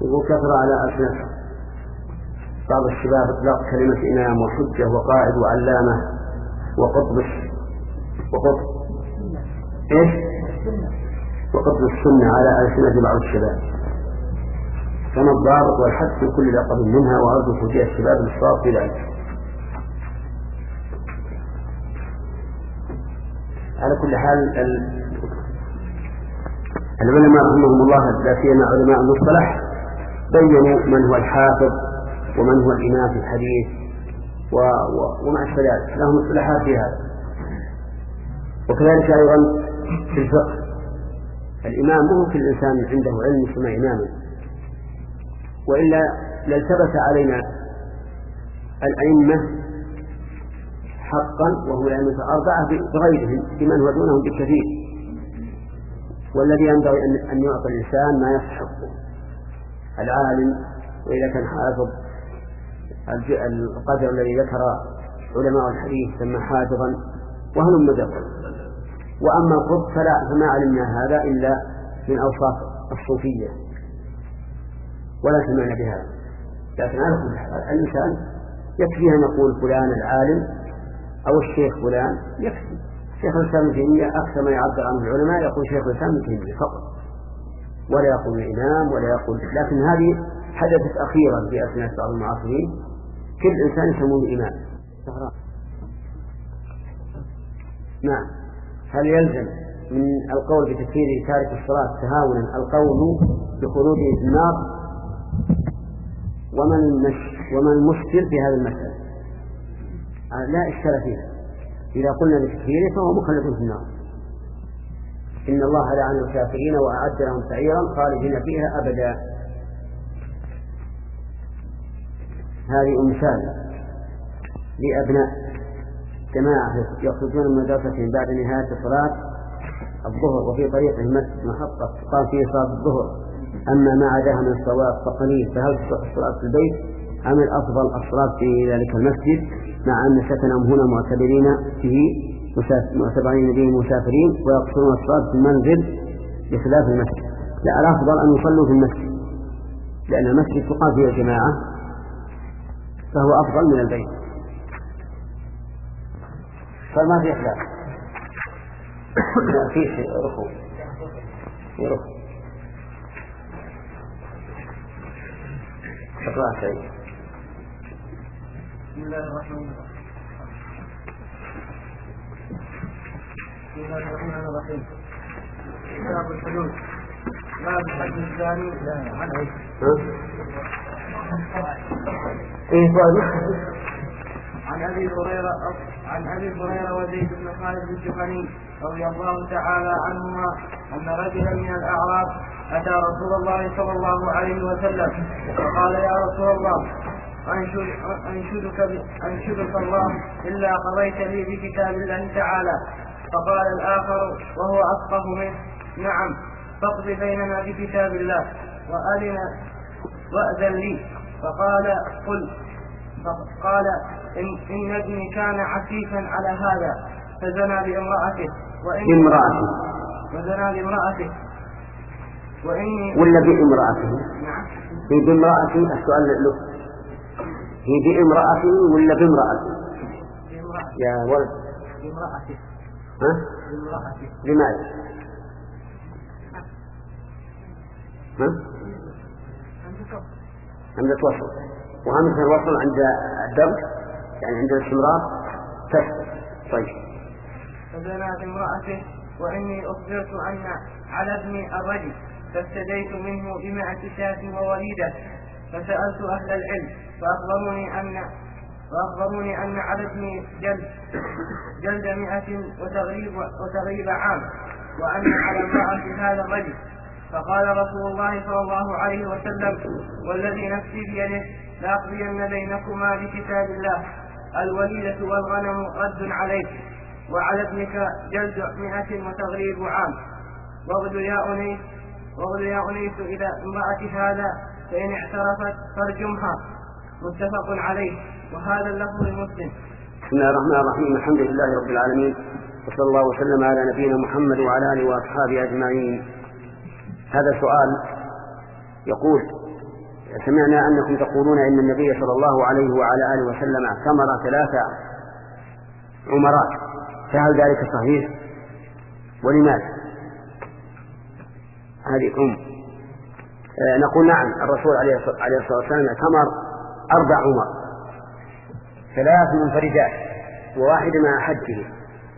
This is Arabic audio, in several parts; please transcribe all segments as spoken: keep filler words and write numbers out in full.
وكثر على ألسنة بعض الشباب إطلاق كلمة إمام وحجة وقائد وعلامة وقطب وقطب إيش؟ وقطب السنة على ألسنة بعض الشباب. كما الضابط والحث في كل لقب منها، وأرجو توجيه الشباب للصواب في ذلك. على كل حال العلماء رحمهم الله لا سيما علماء المصطلح بينوا من هو الحافظ ومن هو الإمام في الحديث و... و... ومع ذلك لهم اصطلاحات في هذا. وكذلك أيضا في الفقه الإمام مو كل إنسان عنده علم يسمى إماما، وإلا لالتبس علينا الأئمة حقا وهو الأئمة الأربعة بغيرهم بمن هو دونهم بالكثير. والذي ينبغي أن يعطي الإنسان ما يستحقه. العالم وإذا كان حافظ القدر الذي ذكر علماء الحديث سمى حافظا وهل مدقا. وأما القطب فلا، فما علمنا هذا إلا من أوصاف الصوفية ولا سمعنا بهذا. لكن على كل حال الإنسان يكفي أن يقول فلان العالم أو الشيخ فلان، يكفي. شيخ الإسلام ابن تيمية أكثر ما يعبر عنه العلماء يقول شيخ الإسلام ابن تيمية فقط، ولا يقول الإمام ولا يقول. لكن هذه حدثت أخيرا في أثناء بعض المعاصرين، كل إنسان يسمونه إمام. نعم. هل يلزم من القول بتكفير تارك الصلاة تهاونا القول بخروجه في النار؟ ومن ومن المشكل في هذا المسألة؟ لا إشكال فيها. إذا قلنا بتكفيره فهو مخلد في النار. إن الله لعن الكافرين وأعد لهم سعيرا خالدين فيها أبدا. هذه أمثال لأبناء جماعة يخرجون من مدرستهم بعد نهاية صلاة الظهر وفي طريق المسجد محطة قام فيه صلاة الظهر، أما ما عداها من الصلاة فقليل، فهل الصلاة في البيت أم الأفضل الصلاة في ذلك المسجد مع أن سكنهم هنا معتبرين به معتبرين به مسافرين ويقصرون الصلاة في المنزل بخلاف المسجد؟ لا، الأفضل أن يصلوا في المسجد، لأن المسجد تقام فيه الجماعة فهو أفضل من البيت، فما في إخلاف. ما في شيء رخو يرخو اقرأ شيء. بسم الله الرحمن الرحيم. بسم الله الرحمن الرحيم. كتاب الحدود. باب حد الزاني عن عيد. ايه عن ابي هريره عن ابي هريره وزيد بن خالد الجهني رضي الله تعالى عنهما ان رجلا من الاعراب اتى رسول الله صلى الله عليه وسلم فقال: يا رسول الله، أنشد أنشدك, أنشدك الله إلا قضيت لي بكتاب الله تعالى. فقال الآخر وهو أفقه منه: نعم، فاقض بيننا بكتاب الله وأذن وأذن لي. فقال: قل. فقال: إن, إن ابني كان عفيفا على هذا فزنى بامرأته بامرأته وزنى بامرأته وإني ولا بامرأته؟ نعم. هي بامرأته. السؤال له هي بامرأته ولا بامرأته؟ يا ولد بامرأته. ها؟ بامرأته. لماذا؟ ها؟ عند الوصل، وهمزة الوصل عند الدرس يعني عند الاستمرار تسكت. طيب. فزنى بامرأته وإني أخبرت أن على ابني الرجل فافتديت منه بمائة شاة ووليدة. فسألت أهل العلم فأخبروني أن فأخبروني أن على ابني جلد جلد مئة وتغريب وتغريب عام، وأن على امرأة هذا الرجل. فقال رسول الله صلى الله عليه وسلم: والذي نفسي بيده لأقضين بينكما بكتاب الله، الوليدة والغنم رد عليك، وعلى ابنك جلد مئة وتغريب عام. واغد يا أنيس واغد يا أنيس إلى امرأة هذا فإن اعترفت فارجمها. متفق عليه. وهذا اللفظ لمسلم. بسم الله الرحمن الرحيم. الحمد لله رب العالمين، وصلى الله وسلم على نبينا محمد وعلى آله وأصحابه أجمعين. هذا سؤال يقول: سمعنا أنكم تقولون إن النبي صلى الله عليه وعلى آله وسلم اعتمر ثلاثة عمرات، فهل ذلك صحيح؟ ولماذا؟ هذه أم آه نقول نعم، الرسول عليه الصلاة والسلام اعتمر أربع عمر، ثلاث منفردات وواحدة مع حجه.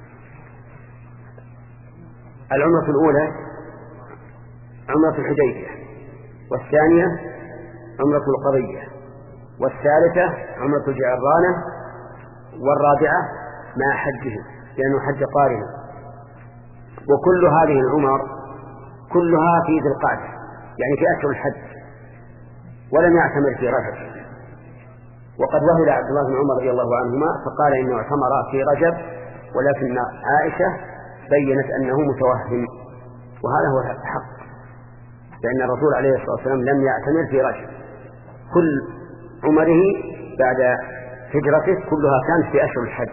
العمرة الأولى عمرة الحديبية، والثانية عمرة القضية، والثالثة عمرة الجعرانة، والرابعة مع حجه لأنه حج قارنا. وكل هذه العمر كلها في ذي القعدة، يعني في أشهر الحج، ولم يعتمر في رجب. وقد وهل عبد الله بن عمر رضي الله عنهما فقال إنه اعتمر في رجب، ولكن عائشة بينت أنه متوهم، وهذا هو الحق، لأن الرسول عليه الصلاة والسلام لم يعتمر في رجب، كل عمره بعد هجرته كلها كانت في أشهر الحج.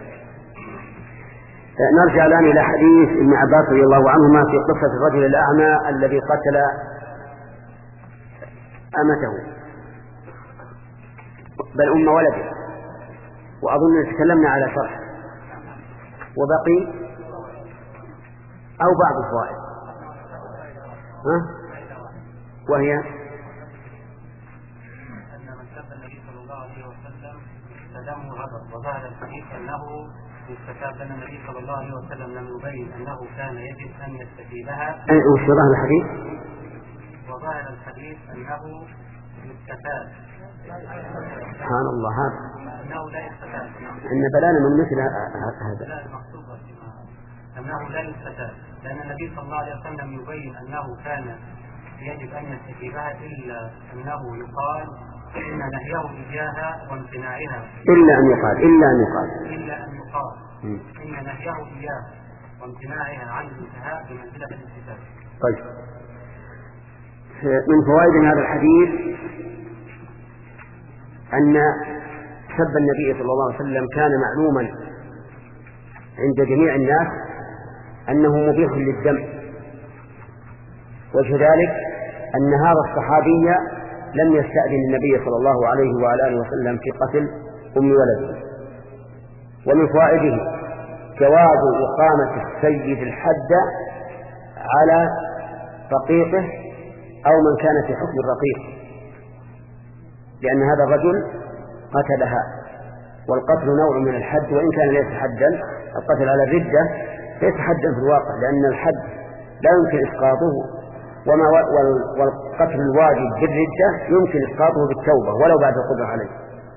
نرجع الآن إلى حديث ابن عباس رضي الله عنهما في قصة الرجل الأعمى الذي قتل أمته بل أم ولده، وأظن تكلمنا على شرح وبقي أو بعض الفوائد، ها؟ وهي أن من سب النبي صلى الله عليه وسلم فدمه غضب، وظاهر الحديث أنه يستتاب أن النبي صلى الله عليه وسلم لم يبين أنه كان يجب أن يستتيبها. وش ظاهر الحديث؟ وظاهر الحديث أنه يستتاب. سبحان الله، هذا أنه لا يستتاب، أن بلانا من مثل هذا. لا المقصود أنه لا يستتاب، لأن النبي صلى الله عليه وسلم يبين أنه كان يجب أن يستتيبها، إلا أنه يقال إن نهيه إياها وامتناعها، إلا أن يقال إلا أن يقال إلا أن يقال إن نهيه إياها وامتناعها عن الانتهاء بمنزلة الاستتابة. طيب، من فوائد هذا الحديث أن سب النبي صلى الله عليه وسلم كان معلوما عند جميع الناس أنه مبيح للدم، وكذلك أن هذا الصحابي لم يستأذن النبي صلى الله عليه وعلى آله وسلم في قتل أم ولده. ومن فوائده جواز إقامة السيد الحد على رقيقه أو من كان في حكم الرقيق، لأن هذا الرجل قتلها، والقتل نوع من الحد وإن كان ليس حدا. القتل على الردة ليس حدا في الواقع، لأن الحد لا يمكن إسقاطه، وما والقتل الواجب بالردة يمكن إسقاطه بالتوبة ولو بعد القدرة عليه.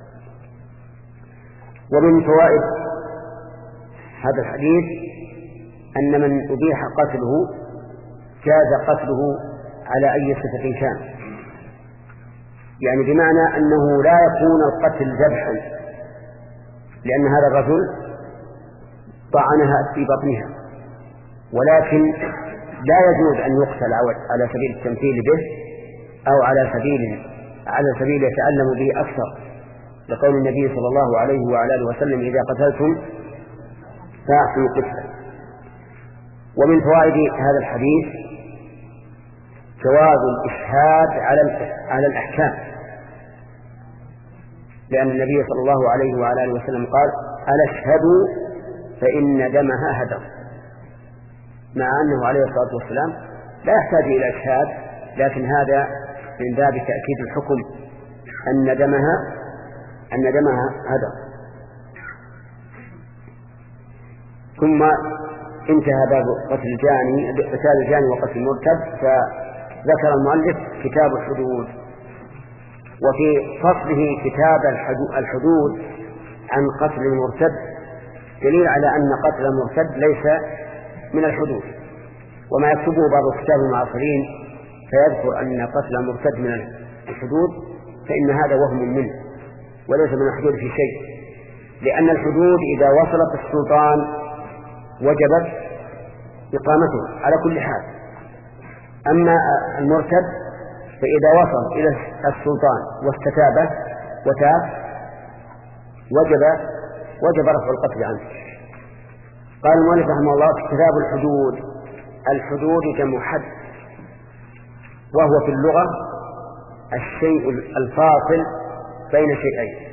ومن فوائد هذا الحديث أن من أبيح قتله جاز قتله على أي صفة كان، يعني بمعنى أنه لا يكون القتل ذبحا، لأن هذا الرجل طعنها في بطنها، ولكن لا يجوز أن يقتل على سبيل التمثيل به أو على سبيل على سبيل يتألم به أكثر، لقول النبي صلى الله عليه وعلى آله وسلم إذا قتلتم فاعفوا قتلا. ومن فوائد هذا الحديث جواز الإشهاد على على الأحكام، لأن النبي صلى الله عليه وعلى آله وسلم قال ألا اشهدوا فإن دمها هدر، مع أنه عليه الصلاة والسلام لا يحتاج إلى إشهاد، لكن هذا من باب تأكيد الحكم أن دمها أن دمها هدر. ثم انتهى باب قتل الجاني قتال الجاني وقتل المرتد، فذكر المؤلف كتاب الحدود، وفي فصله كتاب الحدود عن قتل المرتد دليل على أن قتل المرتد ليس من الحدود. وما يكتبه بعض الكتاب المعاصرين فيذكر أن قتل المرتد من الحدود، فإن هذا وهم منه وليس من الحدود في شيء، لأن الحدود إذا وصلت السلطان وجبت إقامته على كل حال. أما المرتد فإذا وصل إلى السلطان واستتاب وتاب وجب وجب رفع القتل عنه. قال المؤلف رحمه الله في كتاب الحدود: الحدود جمع حد، وهو في اللغة الشيء الفاصل بين شيئين،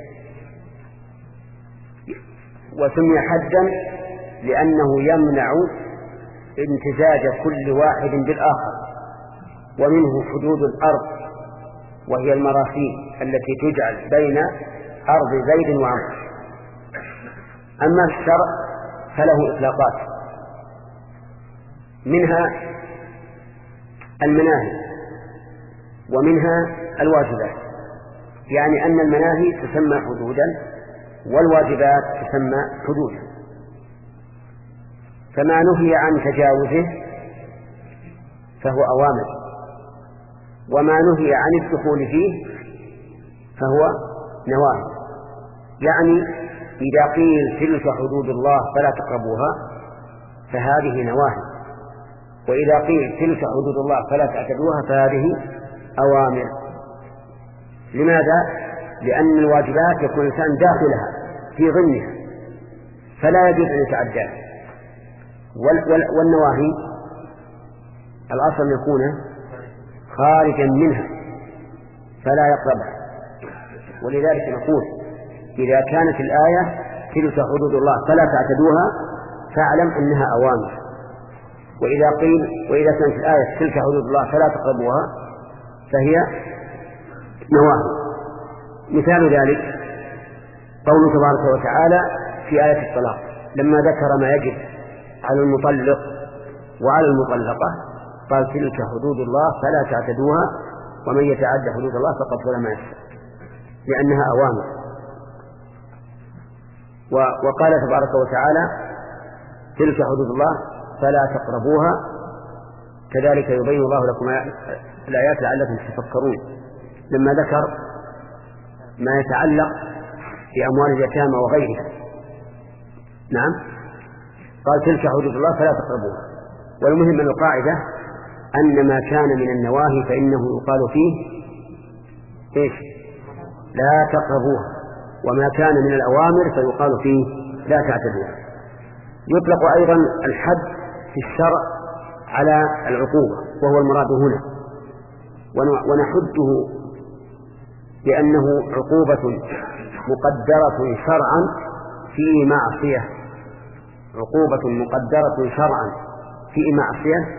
وسمي حدا لأنه يمنع امتزاج كل واحد بالآخر. ومنه حدود الأرض وهي المراسيم التي تجعل بين أرض زيد وعمرو. أما الشرع فله إطلاقات، منها المناهي ومنها الواجبات، يعني أن المناهي تسمى حدودا والواجبات تسمى حدودا. فما نهي عن تجاوزه فهو أوامر، وما نهي عن الدخول فيه فهو نواهي. يعني إذا قيل تلك حدود الله فلا تقربوها فهذه نواهي، وإذا قيل تلك حدود الله فلا تعتدوها فهذه أوامر. لماذا؟ لأن الواجبات يكون الإنسان داخلها في ضمنها فلا يجوز أن يتعداها، والنواهي الأصل أن يكون خارجا منها فلا يقربها. ولذلك نقول إذا كانت الآية تلك حدود الله فلا تعتدوها فاعلم أنها أوامر، وإذا قيل وإذا كانت الآية تلك حدود الله فلا تقربوها فهي نواهي. مثال ذلك قوله تبارك وتعالى في آية الطلاق لما ذكر ما يجب على المطلق وعلى المطلقة قال تلك حدود الله فلا تعتدوها ومن يتعدى حدود الله فقد ظلم نفسه، لأنها أوامر. وقال تبارك وتعالى تلك حدود الله فلا تقربوها، كذلك يبين الله لكم الآيات لعلكم تتفكرون لما ذكر ما يتعلق بأموال اليتامى وغيرها. نعم، قال تلك حدود الله فلا تقربوها. والمهم من القاعدة أن ما كان من النواهي فإنه يقال فيه إيش؟ لا تقربوها، وما كان من الأوامر فيقال فيه لا تعتدوها. يطلق أيضا الحد في الشرع على العقوبة وهو المراد هنا، ونحده بأنه عقوبة مقدرة شرعا في معصية، عقوبة مقدرة شرعا في معصية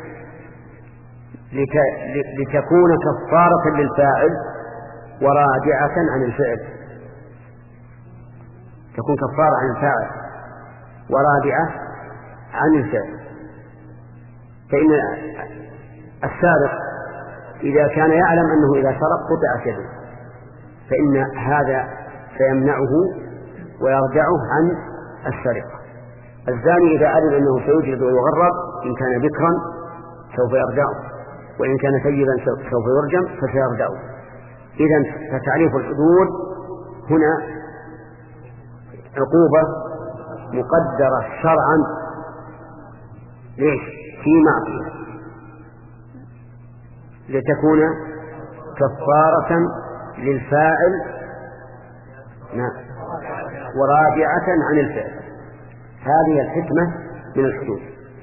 لتكون كفارة للفاعل ورادعة عن الفعل، تكون كفارة عن الفاعل ورادعة عن الفعل. فإن السارق إذا كان يعلم أنه إذا سرق قطع يده فإن هذا سيمنعه ويرجعه عن السرقة. الزاني إذا علم أنه سيجلد ويغرب إن كان بكرا سوف يرجعه، وإن كان سيدا سوف يرجم فسيرجعه. إذن فتعريف الحدود هنا عقوبة مقدرة شرعا ليش؟ في معصية لتكون كفارة للفاعل ورادعة عن الفعل. هذه الحكمة من الحدود.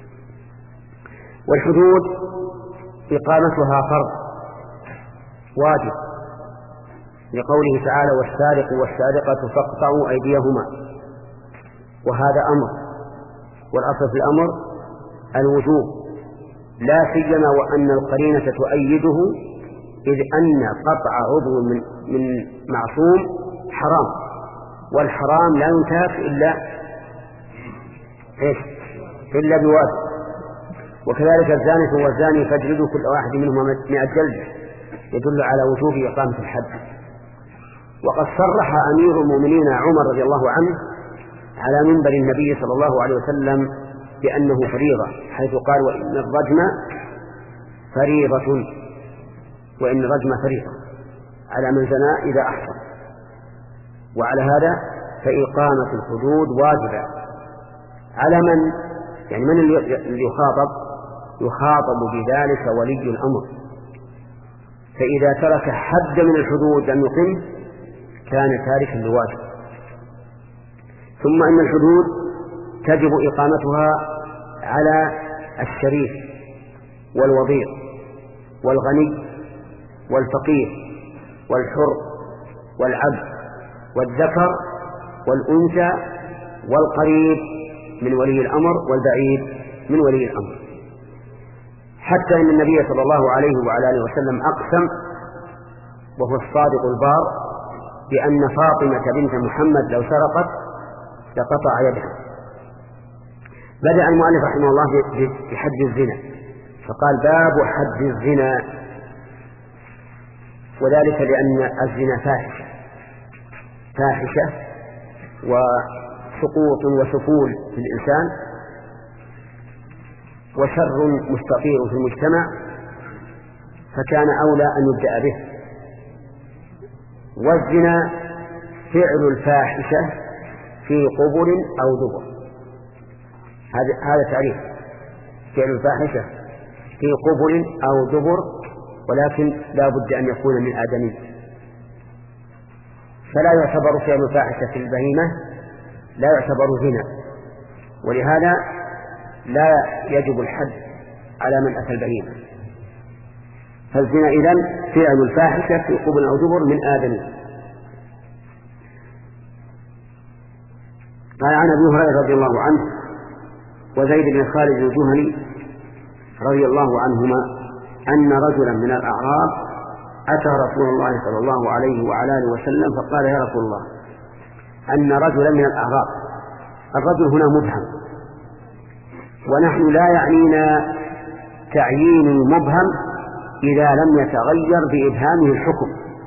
والحدود إقامتها فرض واجب لقوله تعالى والسارق والسارقة فاقطعوا أيديهما، وهذا أمر، والأصل في الأمر الوجوب، لا سيما وأن القرينة تؤيده، إذ أن قطع عضو من, من معصوم حرام، والحرام لا ينتهك إلا إيش؟ إلا بواجب. وكذلك الزاني والزاني فاجلدوا كل واحد منهما مئة جلدة، يدل على وجوب إقامة الحد. وقد صرح أمير المؤمنين عمر رضي الله عنه على منبر النبي صلى الله عليه وسلم بأنه فريضة، حيث قال وإن الرجم فريضة، وإن الرجم فريضة على من زنى إذا أحصن. وعلى هذا فإقامة الحدود واجبة على من، يعني من اللي يخاطب؟ يخاطب بذلك ولي الأمر، فإذا ترك حد من الحدود لم يقم كان تاركا لواجب. ثم أن الحدود تجب إقامتها على الشريف والوضيع والغني والفقير والحر والعبد والذكر والأنثى والقريب من ولي الأمر والبعيد من ولي الأمر، حتى إن النبي صلى الله عليه وعلى آله وسلم أقسم وهو الصادق البار بأن فاطمة بنت محمد لو سرقت لقطع يدها. بدأ المؤلف رحمه الله بحد الزنا، فقال باب حد الزنا، وذلك لأن الزنا فاحشة فاحشة وسقوط وسفول في الإنسان وشر مستطير في المجتمع، فكان أولى أن يبدأ به. والزنا فعل الفاحشة في قبل أو دبر، هذا تعريف فعل الفاحشة في قبل أو دبر، ولكن لا بد أن يكون من آدمي، فلا يعتبر فعل الفاحشة في البهيمة لا يعتبر زنا، ولهذا لا يجب الحد على من أتى البهيمة. فالزنا إذن فعل الفاحشة في قبل أو دبر من آدمي. قال عن أبي هريرة رضي الله عنه وزيد بن خالد الجهني رضي الله عنهما أن رجلا من الأعراب أتى رسول الله صلى الله عليه وعلى آله وسلم فقال يا رسول الله أن رجلا من الأعراب، الرجل هنا مبهم، ونحن لا يعنينا تعيين المبهم إذا لم يتغير بإبهامه الحكم.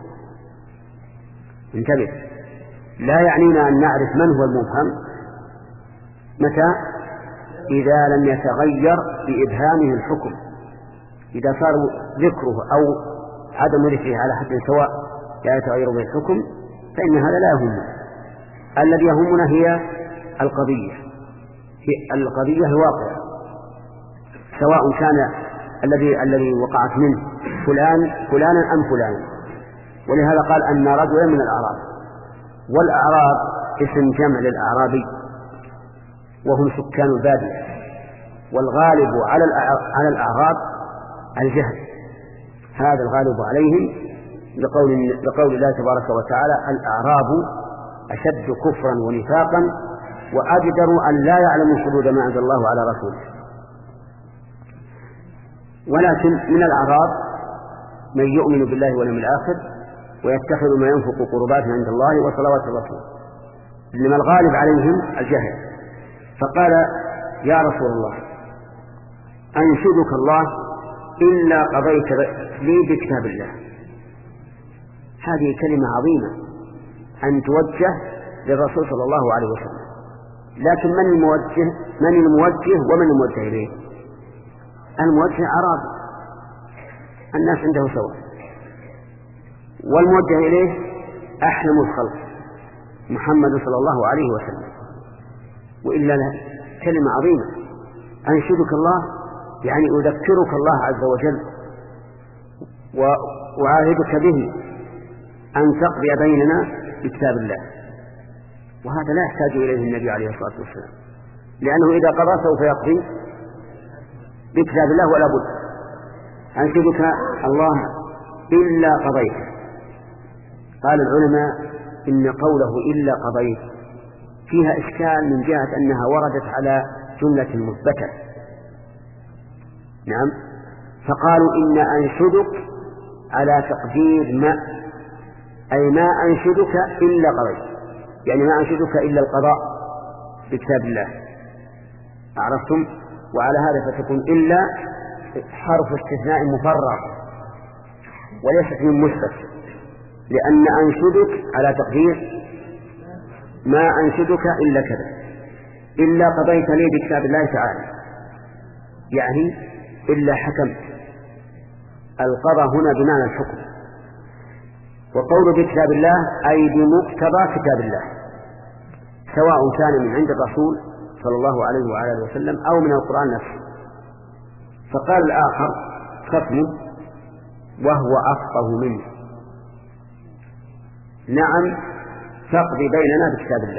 انتبه، لا يعنينا أن نعرف من هو المبهم متى؟ إذا لم يتغير بإبهامه الحكم. إذا صار ذكره أو عدم ذكره على حد سواء لا يتغير به الحكم فإن هذا لا يهمنا. الذي يهمنا هي القضية، هي القضية الواقعة، سواء كان الذي الذي وقعت منه فلان فلانا أم فلانا. ولهذا قال أن رجلا من الأعراب، والأعراب اسم جمع للأعرابي وهم سكان البادية، والغالب على على الأعراب الجهل، هذا الغالب عليهم لقول لقول الله تبارك وتعالى الأعراب أشد كفرا ونفاقا وأجدر أن لا يعلموا حدود ما أنزل الله على رسوله. ولكن من الأعراب من يؤمن بالله واليوم الآخر ويتخذ ما ينفق قربات عند الله وصلوات الرسول، إنما الغالب عليهم الجهل. فقال يا رسول الله أنشدك الله إلا قضيت لي بكتاب الله. هذه كلمة عظيمة أن توجه للرسول صلى الله عليه وسلم، لكن من الموجه من الموجه ومن الموجه إليه؟ الموجه أعرابي، الناس عنده سواء، والموجه إليه أحلم الخلق محمد صلى الله عليه وسلم. وإلا كلمة عظيمة، أنشدك الله يعني أذكرك الله عز وجل وأعاهدك به أن تقضي بيننا بكتاب الله، وهذا لا يحتاج إليه النبي عليه الصلاة والسلام، لأنه إذا قضى سوف يقضي بكتاب الله ولا بد. أنشدك الله إلا قضيت. قال العلماء إن قوله إلا قضيت فيها إشكال من جهة أنها وردت على جملة مثبتة، نعم، فقالوا إن أنشدك على تقدير ما، أي ما أنشدك إلا قضيت، يعني ما أنشدك إلا القضاء بكتاب الله، عرفتم؟ وعلى هذا فتكون إلا حرف استثناء مفرغ وليست من مثبت، لأن أنشدك على تقدير ما أنشدك إلا كذا، إلا قضيت لي بكتاب الله تعالى، يعني إلا حكمت. القضاء هنا بمعنى الحكم، وقول بكتاب الله أي بمقتضى كتاب الله، سواء كان من عند الرسول صلى الله عليه وعلى آله وسلم أو من القرآن نفسه. فقال الآخر خصمه وهو أفقه منه نعم فاقضي بيننا بكتاب الله.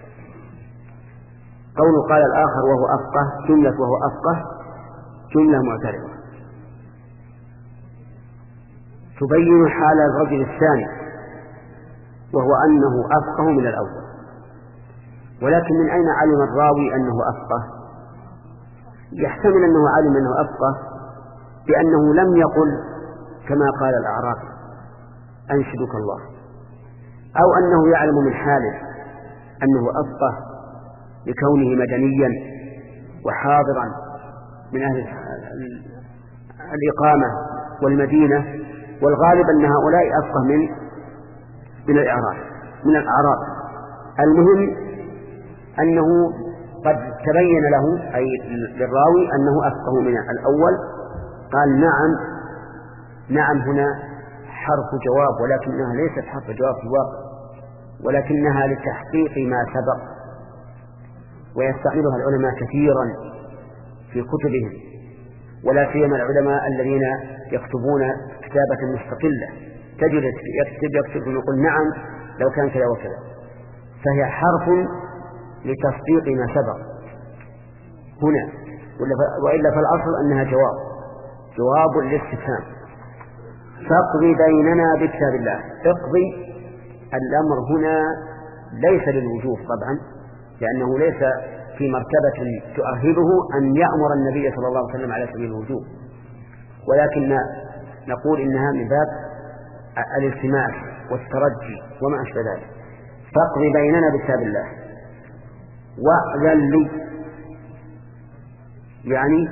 قول قال الآخر وهو أفقه، جملة وهو أفقه جملة معترضة، تبين حال الرجل الثاني، وهو أنه أفقه من الأول. ولكن من أين علم الراوي أنه أفقه؟ يحتمل أنه علم أنه أفقه بأنه لم يقل كما قال الأعرابي أنشدك الله، أو أنه يعلم من حاله أنه أفقه لكونه مدنيا وحاضرا من أهل الإقامة والمدينة، والغالب أن هؤلاء أفقه من من الإعراب من الأعراب. المهم أنه قد تبين له أي للراوي أنه أفقه من الأول. قال نعم نعم هنا حرف جواب، ولكنها ليست حرف جواب في الواقع، ولكنها لتحقيق ما سبق، ويستعملها العلماء كثيرا في كتبهم، ولا سيما العلماء الذين يكتبون كتابة مستقلة، تجد يكتب يكتب ويقول نعم لو كان كذا وكذا، فهي حرف لتصديق ما سبق هنا، وإلا فالأصل أنها جواب جواب للاستفهام. فاقضي بيننا بكتاب الله. اقضي الأمر هنا ليس للوجوب طبعا، لأنه ليس في مرتبة تؤهله أن يأمر النبي صلى الله عليه وسلم على سبيل الوجوب، ولكن نقول إنها من باب الالتماس والترجي وما أشبه ذلك. فاقضي بيننا بكتاب الله وأذن لي، يعني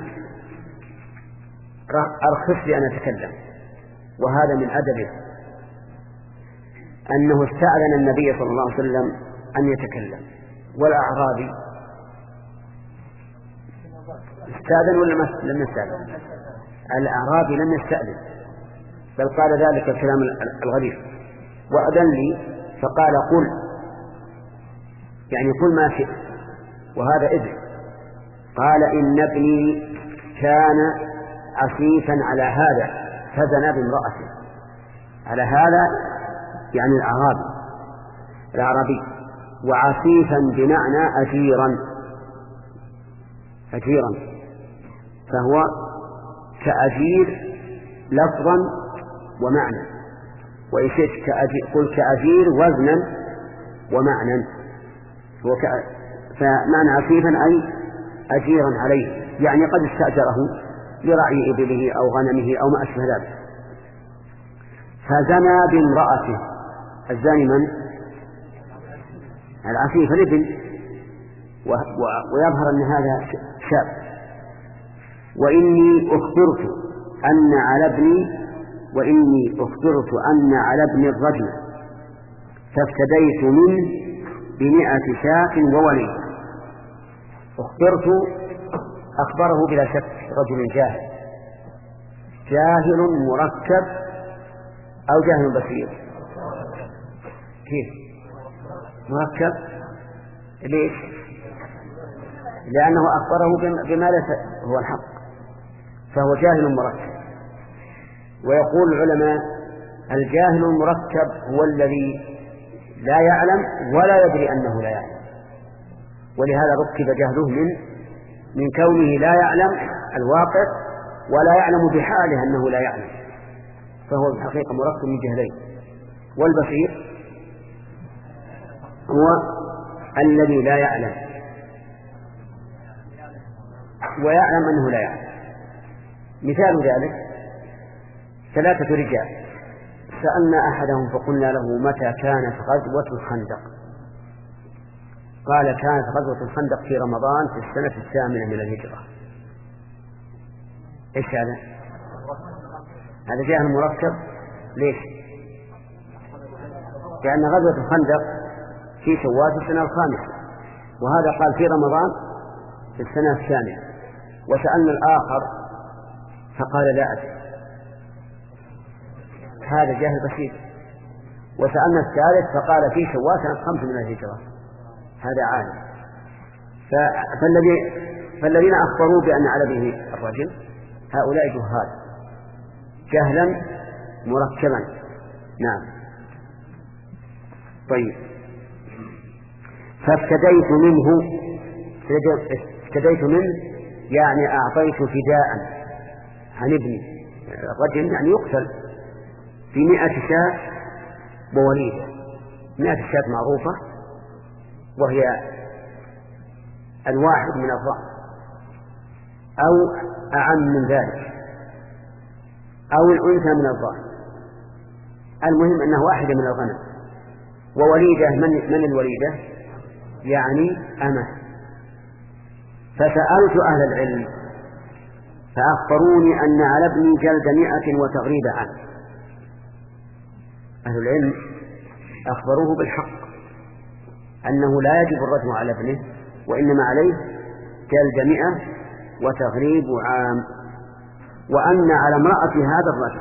أرخص لي أن أتكلم. وهذا من أدبه أنه استأذن النبي صلى الله عليه وسلم أن يتكلم. والأعرابي استأذن ولا لم يستأذن؟ الأعرابي لم يستأذن، بل قال ذلك الكلام الغريب. وأذن لي فقال قل، يعني قل ما شئت، وهذا إذن. قال إن ابني كان عفيفا على هذا فزنى بامرأته. على هذا يعني الأعرابي الأعرابي وعفيفا بمعنى أجيرا أجيرا فهو كأجير لفظا ومعنى، وإن شئت كأجير قل كأجير وزنا ومعنى. هو ك... فمعنى عفيفا أي أجيرا عليه، يعني قد استأجره لرعي إبله أو غنمه أو ما أشبه ذلك. فزنى بامرأته. الزاني من؟ العفيف الابن، ويظهر أن هذا شاب. وإني أخبرت أن على ابني وإني أخبرت أن على ابن الرجل فافتديت منه بمئة شاة ووليد. أخبرت أخبره بلا شك رجل جاهل، جاهل مركب أو جاهل بصير. كيف مركب؟ ليش؟ لأنه أخبره بما ليس هو الحق، فهو جاهل مركب. ويقول العلماء الجاهل المركب هو الذي لا يعلم ولا يدري أنه لا يعلم، ولهذا ركب جهله من من كونه لا يعلم الواقع ولا يعلم بحاله أنه لا يعلم، فهو الحقيقة مركب من جهلين. والبصير هو الذي لا يعلم ويعلم أنه لا يعلم. مثال ذلك ثلاثة رجال سألنا أحدهم فقلنا له متى كانت غزوة الخندق؟ قال كانت غزوة الخندق في رمضان في السنة الثامنة من الهجرة. إيش هذا؟ هذا جاهل مركب. ليش؟ لأن غزوة الخندق في شوال في السنة الخامسة، وهذا قال في رمضان في السنة الثامنة. وسألنا الآخر فقال لا أدري، هذا جاهل بسيط. وسألنا الثالث فقال في شوال سنة خمس من الهجرة، هذا عالم. فالذي فالذين أخبروا بأن على به الرجل هؤلاء جهال جهلا مركبا. نعم. طيب. فافتديت منه افتديت منه يعني أعطيت فداء عن ابني. الرجل يعني يقتل، بمئة شاة ووليدة. مئة شاة معروفة وهي الواحد من الضأن أو أعم من ذلك أو الأنثى من الضأن، المهم أنه واحدة من الغنم. ووليدة من, من الوليدة يعني أمه. فسألت أهل العلم فأخبروني أن على ابني جلد مئة وتغريب عام. أهل العلم أخبروه بالحق أنه لا يجب الرجم على ابنه، وإنما عليه جلد مئة وتغريب عام، وأن على امرأة هذا الرجل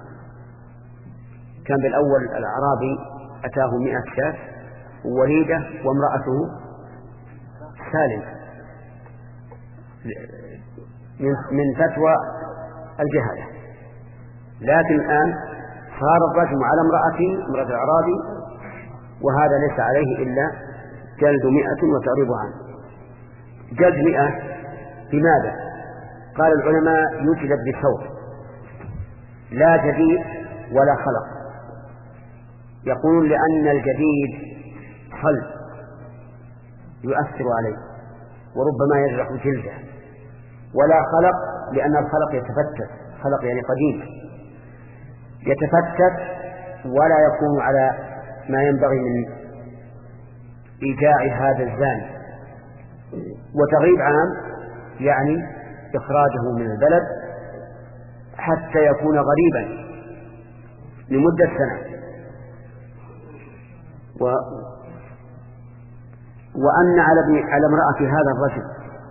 كان بالأول الأعرابي أتاه مئة شاة ووليدة وامرأته سالم من فتوى الجهالة، لكن الآن صار الرجم على امرأة امرأة الأعرابي، وهذا ليس عليه إلا جلد مئة وتغريب عام. جلد مئة بماذا؟ قال العلماء يجلد بصوت لا جديد ولا خلق. يقول لأن الجديد صلب يؤثر عليه وربما يجرح جلده، ولا خلق لأن الخلق يتفتت، خلق يعني قديم يتفتت ولا يكون على ما ينبغي من إيجاع هذا الزاني. وتغريب عام يعني إخراجه من البلد حتى يكون غريبا لمدة سنة. و... وأن على على امرأة هذا الرجل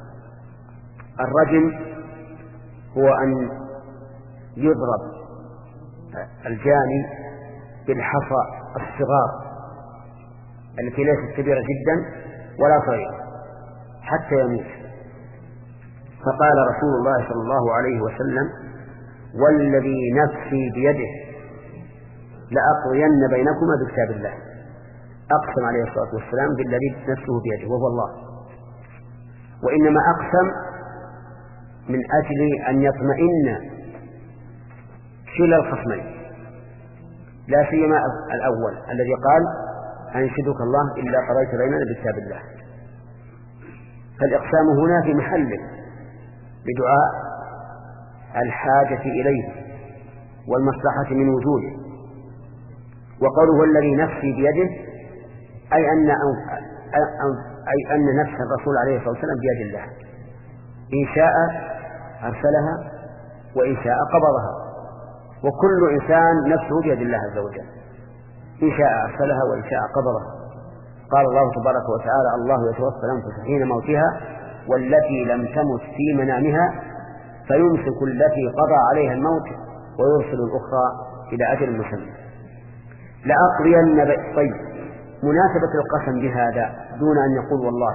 الرجم هو أن يضرب الجاني بالحصى الصغار التي ليست كبيرة جدا ولا صغيرة حتى يموت. فقال رسول الله صلى الله عليه وسلم: والذي نفسي بيده لأقضين بينكما بكتاب الله. أقسم عليه الصلاة والسلام بالذي نفسه بيده وهو الله، وإنما أقسم من أجل أن يطمئن كلا الخصمين، لا سيما الأول الذي قال: أنشدك الله إلا قضيت بيننا بكتاب الله. فالإقسام هنا في محله بدعاء الحاجة إليه والمصلحة من وجوده. وقوله والذي نفسي بيده أي أن أي أن نفس الرسول عليه الصلاة والسلام بيد الله، إن شاء أرسلها وإن شاء قبضها، وكل إنسان نفسه بيد الله عز وجل، إن شاء أرسلها وإن شاء قبضها. قال الله تبارك وتعالى: الله يتوفى الأنفس حين موتها والتي لم تمت في منامها فيمسك التي قضى عليها الموت ويرسل الأخرى إلى أجل مسمى. لأقضين ب... طيب، مناسبة القسم بهذا دون أن يقول والله،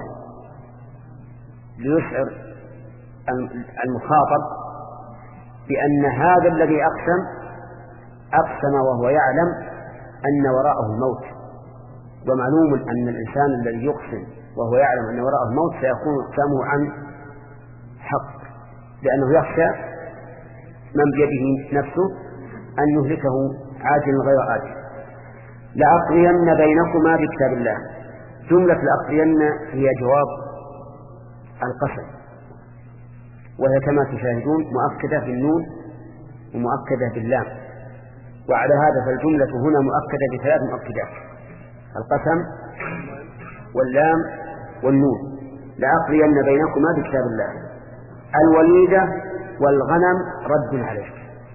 ليشعر المخاطب بأن هذا الذي أقسم أقسم وهو يعلم أن وراءه الموت، ومعلوم أن الإنسان الذي يقسم وهو يعلم أن وراءه الموت سيكون إقسامه عن حق، لأنه يخشى من بيده نفسه أن يهلكه عاجل غير آجل. لأقضين بينكما بكتاب الله. جملة لأقضين هي جواب القسم، وهي كما تشاهدون مؤكدة بالنون ومؤكدة باللام، وعلى هذا فالجملة هنا مؤكدة بثلاث مؤكدات: القسم واللام والنون. لأقضين بينكما بكتاب الله. الوليدة والغنم رد عليك.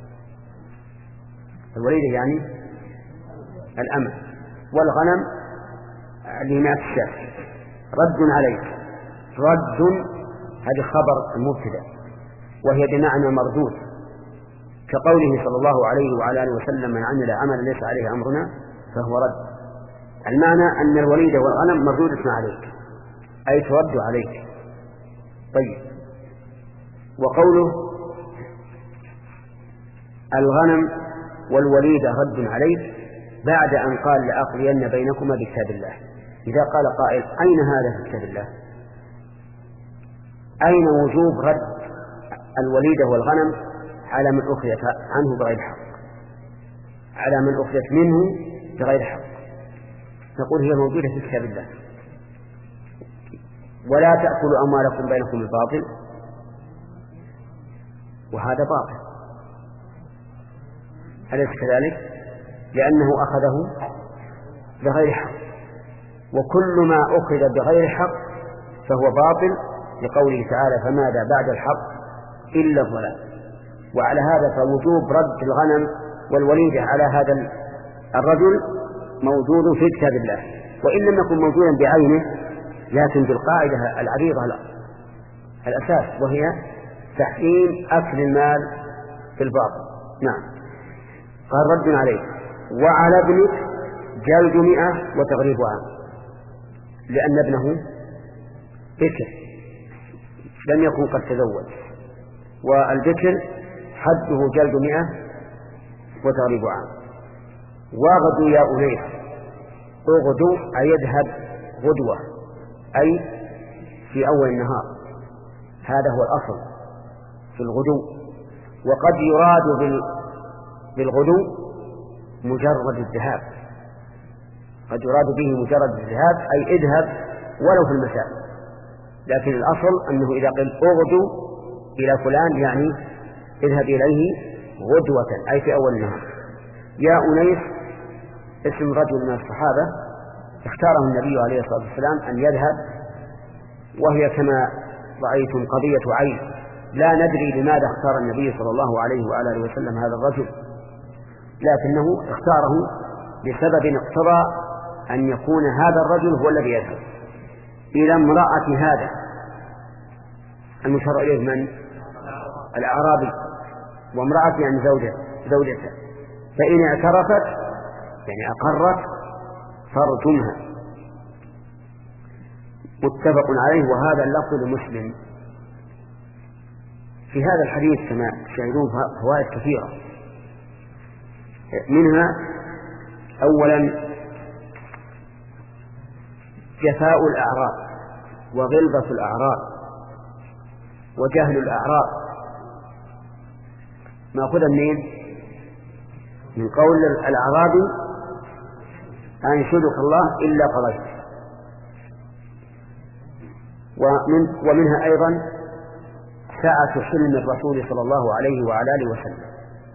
الوليدة يعني الأمة، والغنم لمئة الشاة رد عليك. رد هذا خبر المبتدأ، وهي بمعنى مردود، كقوله صلى الله عليه وعلى آله وسلم: من عمل عملا ليس عليه أمرنا فهو رد. المعنى أن الوليدة والغنم مردودة عليك، أي ترد عليك. طيب، وقوله الغنم والوليدة رد عليك بعد أن قال لأقضين بينكما بكتاب الله. إذا قال قائل: أين هذا في كتاب الله؟ أين وجوب رد الوليدة والغنم على من أخذت عنه بغير حق؟ على من أخذت منه بغير حق، نقول هي موجودة في كتاب الله. ولا تأكلوا أموالكم بينكم بالباطل، وهذا باطل، أليس كذلك؟ لأنه أخذه بغير حق، وكل ما أخذ بغير حق فهو باطل، لقوله تعالى فماذا بعد الحق إلا الضلال. وعلى هذا فوجوب رد الغنم والوليدة على هذا الرجل موجود في كتاب الله، وإن لم يكن موجودا بعينه لكن بالقاعدة العريضة الأساس، وهي تحريم أكل المال في الباطل. نعم. قال رد عليه: وعلى ابنك جلد مئة وتغريب عام، لأن ابنه بكر لم يكن قد تزوج، والبكر حده جلد مئة وتغريب عام. واغدوا يا أنيس، اغدوا أي يذهب غدوة، أي في أول النهار، هذا هو الأصل في الغدو. وقد يراد بالغدو مجرد الذهاب، قد يراد به مجرد الذهاب أي اذهب ولو في المساء، لكن الأصل أنه إذا قل اغدو إلى فلان يعني اذهب إليه غدوة أي في أول النهار. يا أنيس اسم رجل من الصحابة اختاره النبي عليه الصلاة والسلام أن يذهب، وهي كما رأيتم قضية عين، لا ندري لماذا اختار النبي صلى الله عليه وعلى آله وسلم هذا الرجل، لكنه اختاره لسبب اقتضى أن يكون هذا الرجل هو الذي يذهب إلى امرأة هذا المشار إليه من الأعرابي، وامرأة يعني زوجة زوجته، فإن اعترفت يعني أقرت فارجمها. متفق عليه، وهذا اللفظ لمسلم. في هذا الحديث كما تشاهدون فوائد كثيرة، منها أولا جفاء الأعراب وغلظة الأعراب وجهل الأعراب، مأخوذا منين؟ من قول الأعرابي أنشدك الله إلا قضيت. ومن ومنها أيضا سعة حلم الرسول صلى الله عليه وعلى آله وسلم،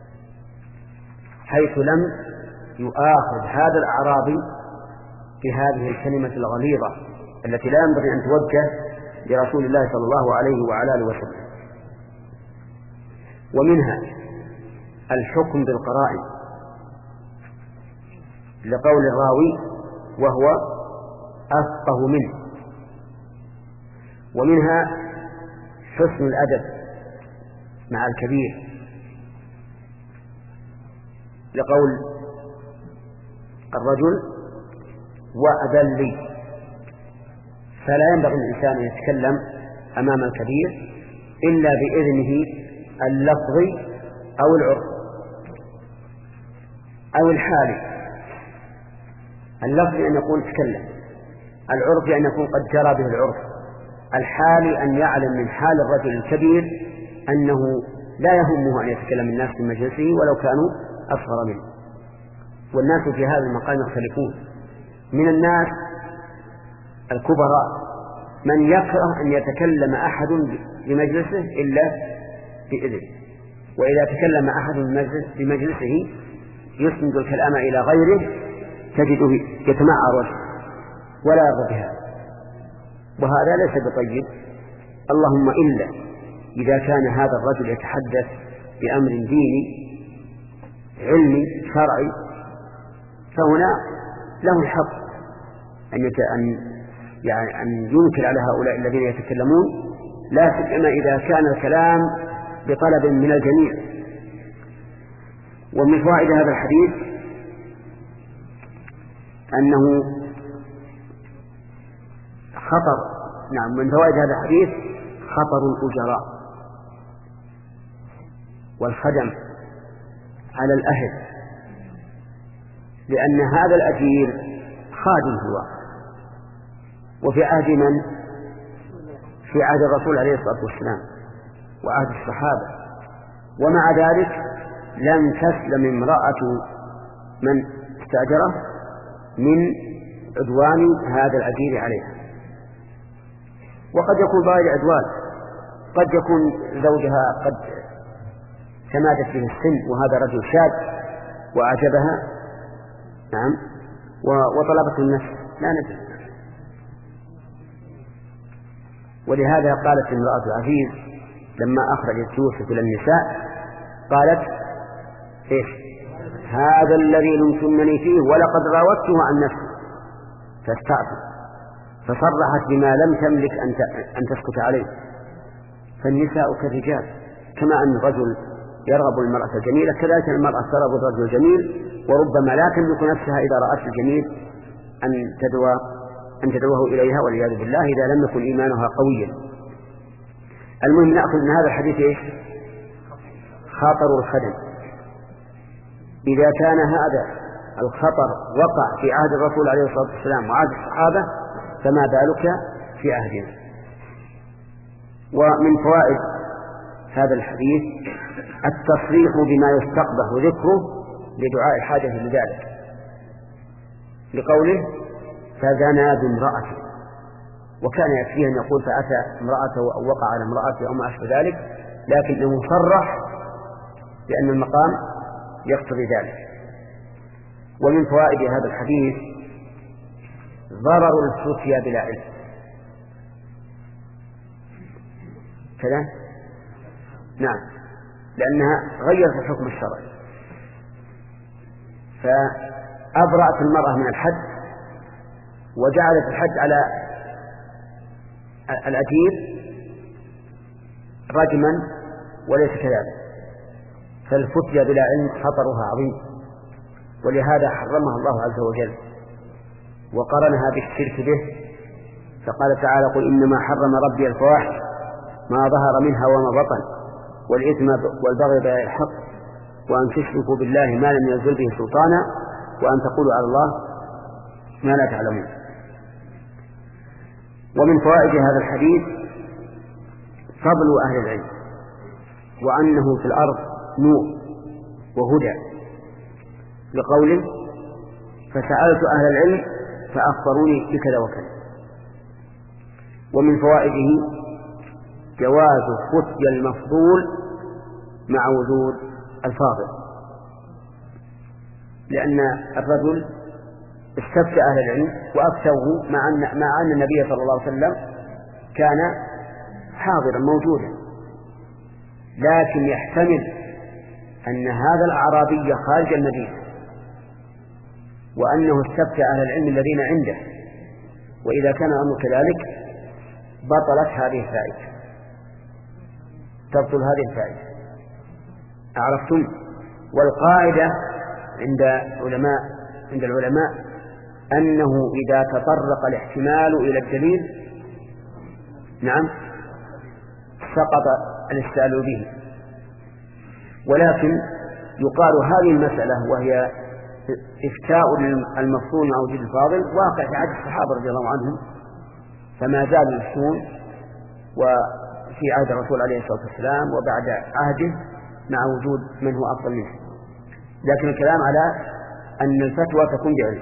حيث لم يؤاخذ هذا الأعرابي بهذه الكلمة الغليظة التي لا ينبغي أن توجه لرسول الله صلى الله عليه وعلى آله وسلم. ومنها الحكم بالقرائن لقول الراوي وهو أفقه منه. ومنها حسن الأدب مع الكبير لقول الرجل وأذن لي، فلا ينبغي الإنسان أن يتكلم أمام الكبير إلا بإذنه اللفظي أو العرف أو الحالي. اللفظي أن يكون تكلم، العرف أن يكون قد جرى به العرف، الحالي أن يعلم من حال الرجل الكبير أنه لا يهمه أن يتكلم الناس في مجلسه ولو كانوا أصغر منه. والناس في هذا المقام يختلفون، من الناس الكبراء من يكره أن يتكلم أحد بمجلسه إلا بإذن، وإذا تكلم أحد بمجلسه يسند الكلام إلى غيره تجده يتمعر وجهه ولا يرضى بها، وهذا ليس بطيب، اللهم إلا إذا كان هذا الرجل يتحدث بأمر ديني علمي شرعي، فهنا له الحق أن أن يعني أن ينكر على هؤلاء الذين يتكلمون، لا سيما إذا كان الكلام بطلب من الجميع. ومن فوائد هذا الحديث أنه خطر، نعم من فوائد هذا الحديث خطر الأجراء والخدم على الأهل، لأن هذا الأجير خادم هو، وفي عهد من؟ في عهد الرسول عليه الصلاة والسلام وعهد الصحابة، ومع ذلك لم تسلم امرأة من استأجره من عدوان هذا الأجير عليها. وقد يكون غير عدوان، قد يكون زوجها قد تمادت به السن وهذا رجل شاب وأعجبها، نعم، وطلبته النفس، لا ندري. ولهذا قالت امرأة العزيز لما أخرجت يوسف إلى النساء قالت إيش؟ هذا الذي لمتنني فيه ولقد راودته عن نفسه فاستعصى، فصرحت بما لم تملك أن تسكت عليه. فالنساء كالرجال، كما أن الرجل يرغب المرأة الجميلة كذلك المرأة ترغب الرجل الجميل، وربما لا تملك نفسها إذا رأت الجميل أن تدعو أن تدعوه إليها والعياذ بالله إذا لم يكن إيمانها قويا. المهم نأخذ من هذا الحديث إيش؟ خطر الخدم. إذا كان هذا الخطر وقع في عهد الرسول عليه الصلاة والسلام وعهد الصحابة فما بالك في عهدنا. ومن فوائد هذا الحديث التصريح بما يستقبح ذكره لدعاء الحاجة لذلك، لقوله فزنى بامرأته، وكان يكفيه أن يقول فأتى امرأته أو وقع على امرأته أو ما أشبه ذلك، لكنه صرح لأن المقام يقتضي ذلك. ومن فوائد هذا الحديث ضرر الفتيا بلا علم كذا، نعم، لأنها غيرت الحكم الشرعي، فأبرأت المرأة من الحد وجعلت الحد على الأجير رجما وليس كذلك. فالفتيا بلا علم خطرها عظيم، ولهذا حرمها الله عز وجل وقرنها بالشرك به، فقال تعالى قل إنما حرم ربي الفواحش ما ظهر منها وما بطن والإثم والبغي بغير الحق وأن تشركوا بالله ما لم ينزل به سلطانا وأن تقولوا على الله ما لا تعلمون. ومن فوائد هذا الحديث فضل أهل العلم، وأنه في الأرض نور وهدى، لقوله فسألت أهل العلم فأخبروني بكذا وكذا. ومن فوائده جواز فتيا المفضول مع وجود الفاضل، لأن الرجل استفتى أهل العلم وأفتوه مع أن, مع أن النبي صلى الله عليه وسلم كان حاضرا موجودا، لكن يحتمل أن هذا الأعرابي خارج المدينة وأنه استفتى أهل العلم الذين عنده، وإذا كان الأمر كذلك بطلت هذه الفائدة، تبطل هذه الفائدة. أعرفتم؟ والقاعدة عند علماء عند العلماء أنه إذا تطرق الاحتمال إلى الدليل نعم سقط الاستدلال به. ولكن يقال هذه المسألة وهي إفتاء المفصول مع وجود الفاضل واقع في عهد الصحابة رضي الله عنهم، فما زالوا يفتون وفي عهد الرسول عليه الصلاة والسلام وبعد عهده مع وجود من هو أفضل منه. لكن الكلام على أن الفتوى تكون بعلم.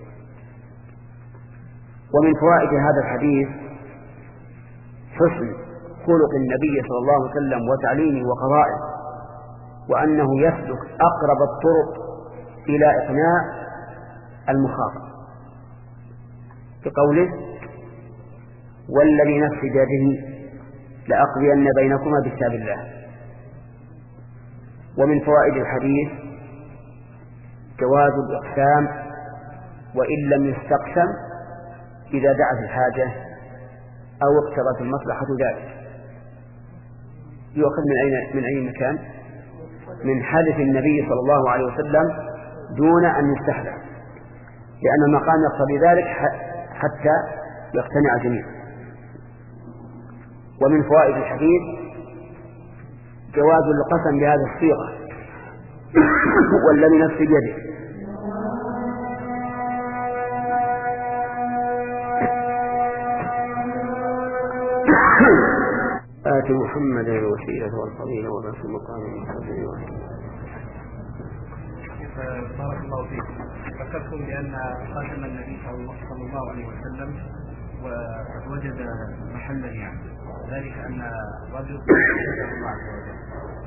ومن فوائد هذا الحديث حسن خلق النبي صلى الله عليه وسلم وتعليمه وقضائه، وأنه يسلك أقرب الطرق إلى إقناع المخاطب بقوله والذي نفسي بيده لأقضين بينكما بكتاب الله. ومن فوائد الحديث جواز الإقسام وإن لم يستقسم إذا دعت الحاجة أو اقتضت المصلحة ذلك. يؤخذ من أين من أي مكان؟ من حديث النبي صلى الله عليه وسلم دون أن يستحلف، لأن المقام يقتضي ذلك حتى يقتنع الجميع. ومن فوائد الحديث جواز القسم بهذه الصيغة والذي نفسي بيده. آت محمدا الوسيلة والفضيلة والرسول مقام المحبين. بارك الله فيك. ذكرتم بأن خاتم النبي صلى الله عليه وسلم وقد وجد محلا يعني ذلك أن رجل وجده الله عز وجل.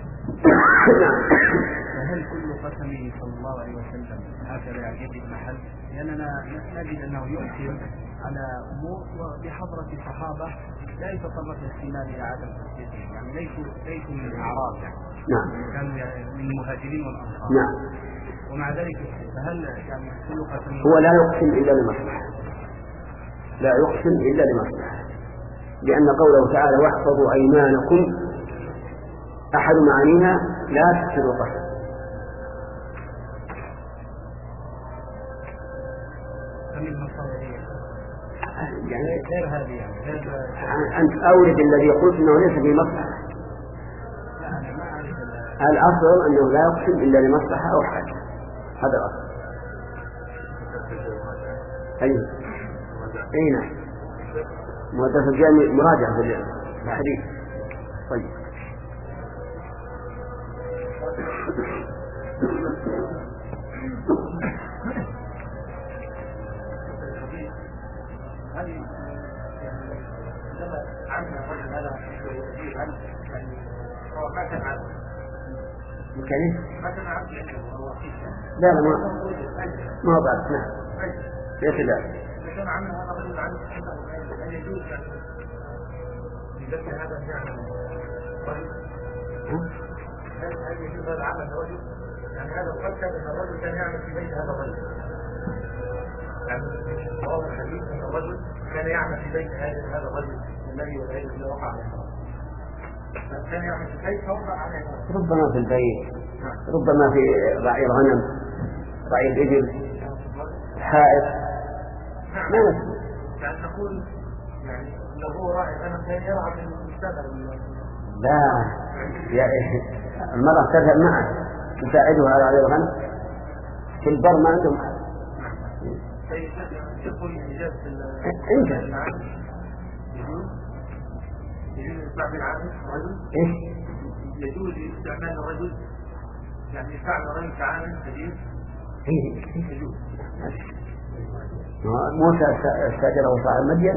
فهل كل قسمه صلى الله عليه وسلم هكذا يجد محل؟ لأننا نجد أنه يؤثر على أمور وبحضرة الصحابة لا يتطرق الاحتمال إلى عدم تصديقهم، يعني ليسوا ليسوا من الأعراب يعني. نعم. كانوا من المهاجرين والأنصار. نعم. ومع ذلك فهل يعني كل قسم هو لا يقسم إلا لمصلحة، لا يقسم إلا لمصلحة، لأن قوله تعالى واحفظوا أيمانكم أحد معانيها لا تفسدوا قسم. يعني غير هذه يعني أنت أورد الذي قلت أنه ليس في مصلحة. الأصل أنه لا يقسم إلا لمصلحة أو حاجة، هذا الأصل. أيوه. أي نعم. مؤدث الجامع مراجعة في الحديث. طيب. هذه عندنا رجل هذا يعني هو ما كان عبد مكانه؟ ما كان عبد لا لا ما ما هو بعد. نعم. ليس ذلك. كان عندنا هذا الرجل عنده أن يجوز يذكر هذا الفعل رجل. هل يجوز هذا عمل رجل؟ يعني هذا القتل أن الرجل كان يعمل في بيت هذا الرجل. يعني رواه الحديث أن الرجل كان يعمل في بيت هذا الرجل الذي والعياذ بالله وقع عليه كان يعمل في البيت فوقع عليه. ربما في البيت، ربما في رعي الغنم، رعي الإبل، حائط. ما نسمع. يعني نقول يعني لو هو راعي غنم كان يرعى في المستقبل. لا يا المرأة تذهب معه تساعدها على رعي الغنم في البر ما عندهم حد. يقول إجازة أنت يجوز يجوز استعمال عامل رجل. إيش؟ يجوز استعمال الرجل يعني يستعمل الرجل كعامل كبير. إيه يجوز. موسى استأجره صاحب مدين.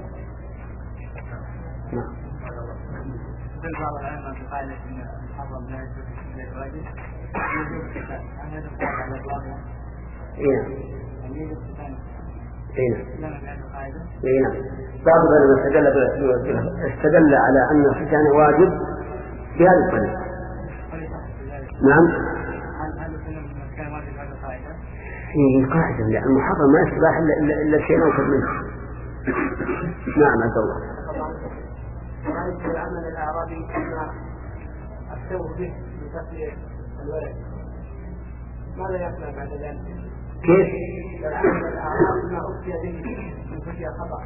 نعم. بل بعض العلماء في قاعدة أن المحرم لا يجوز في الرجل يجوز الختان. هل هذا القاعدة على الإطلاق؟ إيه. يجوز الختان. إيه. لا من القاعدة. إيه نعم. بعض العلماء استدل استدل على أن الختان واجب بهذه الطريقة. نعم. هل هل كان واجب هذه القاعدة؟ هي قاعدة لأن المحرم ما يصبح إلا إلا الشيء أوكد منه. نعم عبد الله. ذلك العمل الأعرابي أكثر به بقتل الولد. ماذا يصنع بعد ذلك؟ كيف؟ العمل الأعرابي ما أفتي به من فتية خطأ.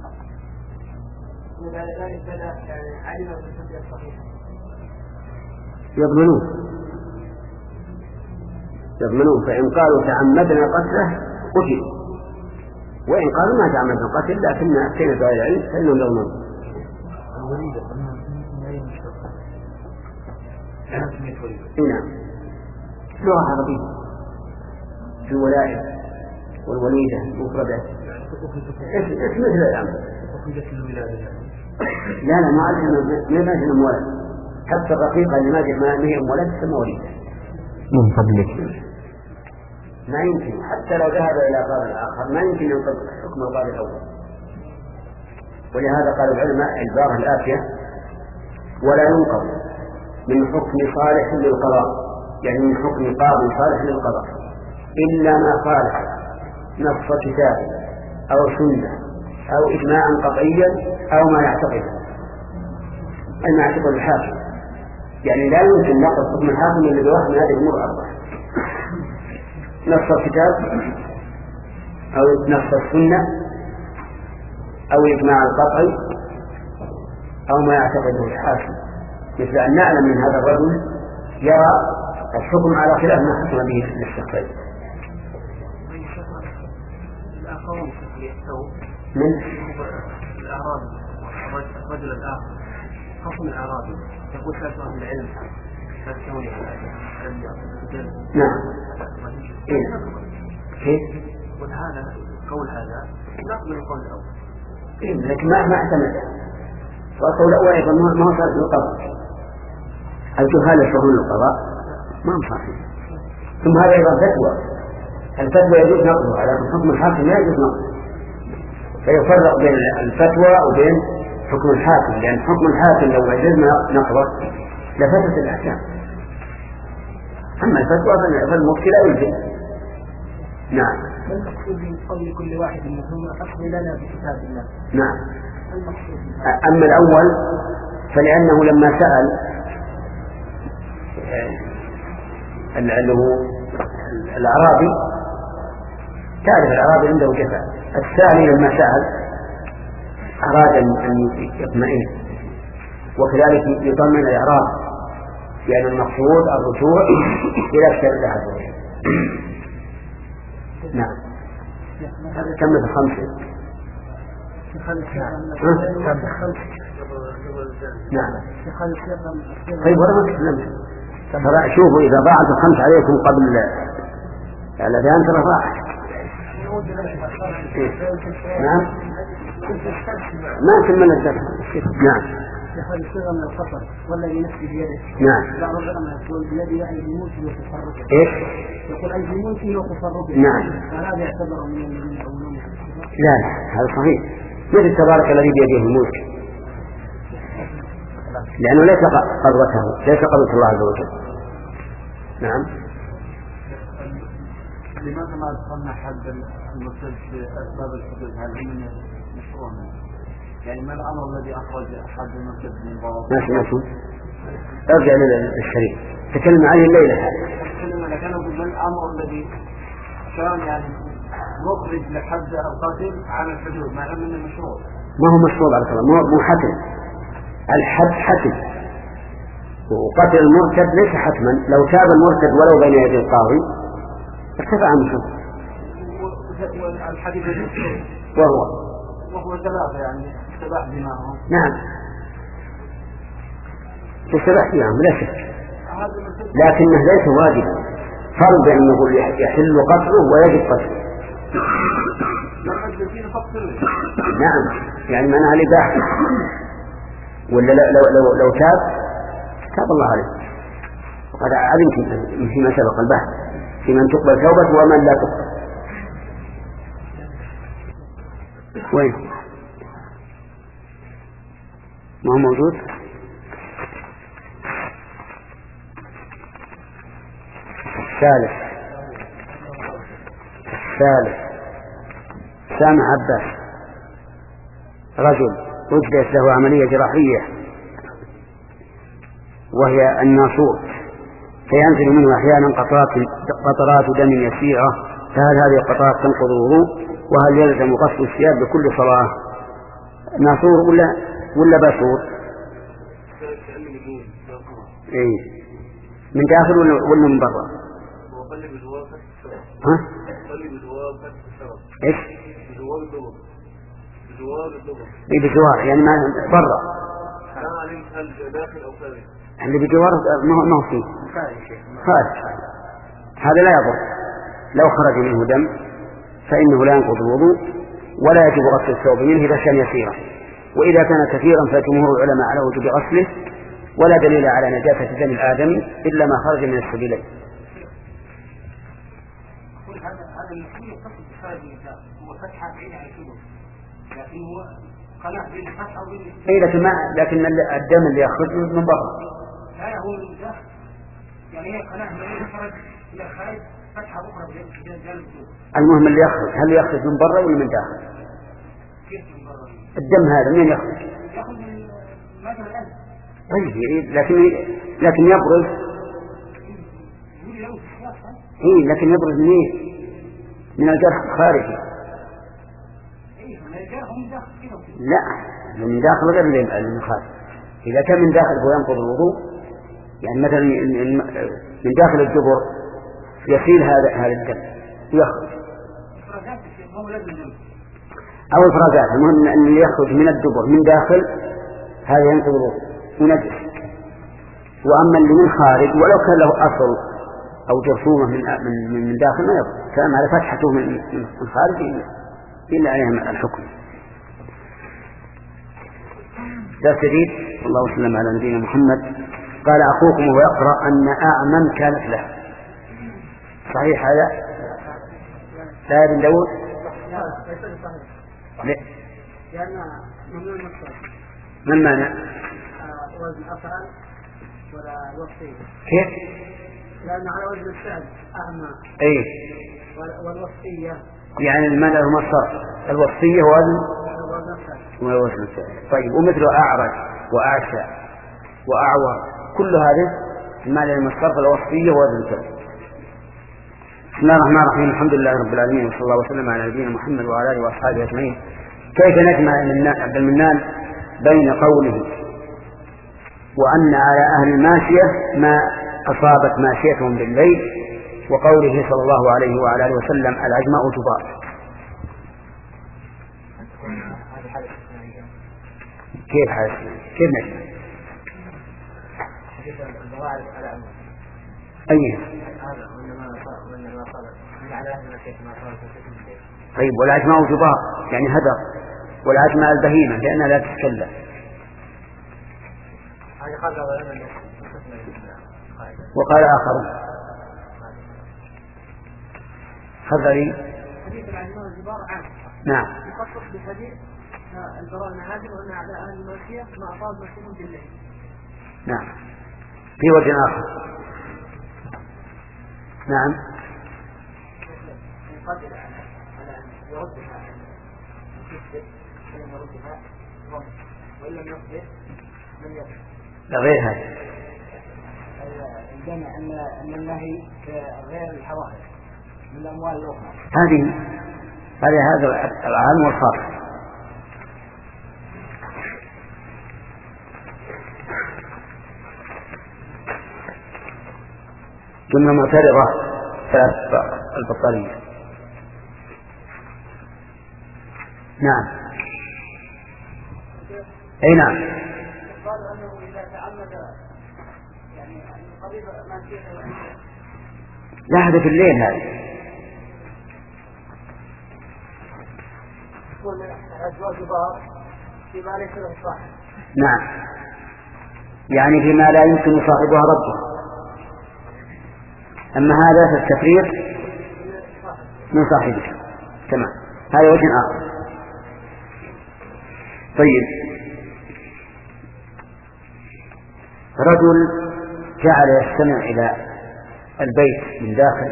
وبعد ذلك بدأ علم بالفتية الصحيحة. يضمنون يضمنون فإن قالوا تعمدنا قتله قتل، وإن قالوا ما تعمدنا قتل لكن أتينا بغير العلم فإنهم يضمنون. الوليدة نعم. لغة عربية في الولائد والوليدة مفردات اسم مثل الأمر. لا لا ما أعرف ما يمكن أم ولد، حتى الرقيقة اللي ما ما هي أم ولد تسمى وليدة من فضلك. ما يمكن حتى لو ذهب إلى قاضي آخر ما يمكن ينطبق حكم القاضي الأول. ولهذا قال العلماء العبارة الآتية ولا ينقض من حكم صالح للقضاء، يعني من حكم قاضي صالح للقضاء إلا ما خالف نص كتاب أو سنة أو إجماعا قطعيا أو ما يعتقد أي ما يعتقد الحاكم. يعني لا يمكن نقض حكم الحاكم إلا بواحد من هذه الأمور الأربعة: نص الكتاب أو نص السنة أو الإجماع القطعي أو ما يعتقده الحاكم، مثل أن نعلم من هذا الرجل يرى الحكم على خلاف ما حكم به الشخصين. من الأعرابي الرجل الآخر خصم الأعرابي يقول ثلاثة من العلم نعم. إيه؟ كيف؟ وهذا قول هذا نقبل القول الأول. إيه لكن ما ما اعتمد. والقول الأول أيضا ما هو صار القضاء. الجهال يشرحون القضاء ما هو صحيح. ثم هذا أيضا فتوى. الفتوى يجوز نقضها لكن حكم الحاكم لا يجوز نقضه. فيفرق بين الفتوى وبين حكم الحاكم، لأن حكم الحاكم لو أجزنا نقضه لفتت الأحكام. أما الفتوى فالمفتي لا يجوز. نعم. المقصود من قول كل واحد منهم أصل لنا بكتاب الله. نعم. أما الأول فلأنه لما سأل اللي هو الأعرابي تعرف الأعرابي عنده جفاء، الثاني لما سأل أراد أن يطمئن وكذلك يطمئن الإعراب، لأن المقصود الرجوع إلى كتاب الله عز وجل. نعم. كم في خمسة؟ نعم. طيب ورا ما تكلمت. ترى شوفوا إذا ضاعت الخمس عليكم قبل الأذان ترى ضاعت. نعم. ما كمل الدرس. نعم. يخرج صيغة من الخطر والذي نفسي بيده. نعم. بعض العلماء يقول الذي يعني بملكه وتصرفه. إيش؟ يقول أي بملكه وتصرفه. نعم. فهذا يعتبر من الذين يؤمنون. لا لا هذا صحيح. مثل تبارك الذي بيده الملك، لأنه ليس قدرته، ليس قدرة الله عز وجل. نعم. لماذا ما دخلنا حد المرتد في أسباب الحدود؟ هل من مشروع؟ يعني ما الأمر الذي أخرج حد المرتد من ضوابط؟ ما سمعتم؟ ارجع للشريف تكلم عليه الليلة هذه. تكلم لك أنا ما الأمر الذي كان يعني مخرج لحد القاتل عن الحدود ما لم من المشروع؟ ما هو مشروع على كلام، مو حتم. الحد حتم، وقتل المرتد ليس حتما. لو تاب المرتد ولو بين يدي القاضي ارتفع عنه الحكم. والحديث وهو وهو ثلاثة يعني استباح دماءهم. نعم استباح دماءهم لا شك، لكنه ليس واجبا. فرض أن نقول يحل قتله ويجب قتله. نعم يعني معناها الإباحة. ولا لو, لو, لو, لو تاب تاب الله عليه. وقد علمت فيما سبق البحث في من تقبل توبة ومن لا تقبل. وين ما هو موجود؟ الثالث الثالث سامع عباس رجل أجريت له عملية جراحية وهي الناصور، فينزل منه أحيانا قطرات قطرات دم يسيرة، فهل هذه القطرات تنقض الوضوء؟ وهل يلزم غسل الثياب بكل صلاة؟ ناصور ولا ولا باسور؟ إيه من داخل ولا ولا من برا؟ ها؟ إيش؟ إيه بجوار يعني ما برا. اللي بجوار ما هو ما هو فيه خارج، هذا لا يضر. لو خرج منه دم فإنه لا ينقض الوضوء ولا يجب غسل الثوب منه إذا كان يسيرا، وإذا كان كثيرا فجمهور العلماء على وجوب غسله، ولا دليل على نجاسة دم الآدمي إلا ما خرج من السبيلين. إيه لكن ما لكن الدم اللي يخرج من برا. لا هو من داخل، يعني هي قناة من خرج إلى الخارج فتحة أخرى بجانب. المهم اللي يخرج هل يخرج من برا ولا من داخل؟ كيف من برا؟ الدم هذا منين يخرج؟ يخرج من مجرى القلب. طيب لكن لكن يبرز. إيه لكن يبرز منين؟ من الجرح الخارجي. لا من داخل غير من خارج. إذا كان من داخل هو ينقض الوضوء، يعني مثلا من داخل الدبر يسيل هذا هذا الدم ويخرج، أو الفرازات. المهم أن يخرج من الدبر من داخل هذا ينقض الوضوء ونجس. وأما اللي من خارج ولو كان له أصل أو جرثومة من من من داخل ما يضر، كلام على فتحته من من خارج إلا عليهم الحكم. درس جديد. والله وسلم على نبينا محمد. قال أخوكم وهو يقرأ أن أعمم كانت له. صحيح هذا؟ لا يا ابن داود؟ لا. ما المانع؟ وزن أفعل ولا الوصفية. كيف؟ لأن على وزن الفعل أعمى. أي. والوصفية. يعني المانع هو مصدر. الوصفية وزن. ووزن الفعل. طيب ومثل أعرج وأعشى وأعور كل هذه المانع المصدر الوصفية ووزن الفعل. بسم الله الرحمن الرحيم. الحمد لله رب العالمين وصلى الله وسلم على نبينا محمد وعلى آله وأصحابه أجمعين. كيف نجمع عبد المنان بين قوله وأن على أهل الماشية ما أصابت ماشيتهم بالليل وقوله صلى الله عليه وعلى آله وسلم العجماء جبار؟ كيف حال كيف نجمع؟ أيه؟ طيب والعجماء جبار يعني هدر، والعجماء البهيمة لأنها لا تتكلم. وقال آخر خذري نعم يخصص بحديث البراء بن عازب وأن على أهل الماشية ما أصاب ماشيهم بالليل. نعم في وجه آخر. نعم قدر على أن يردها أن يردها وإن لم يصبر لم يصبر. لا غير هذا. الجمع أن أن النهي غير الحوادث من الأموال الأخرى. هذه هذه هذا العام والخاص. جملة معترضة ثلاث البطارية. نعم أي نعم. قالوا أنه إذا تعمد يعني قريب ما فيه لا هذا في الليل هذا. يكون أزواج بار فيما ليس له صاحب. نعم يعني فيما لا يمكن صاحبها ربه. أما هذا فالتفريط من صاحبك. تمام هذا وجه آخر. طيب رجل جعل يستمع إلى البيت من داخل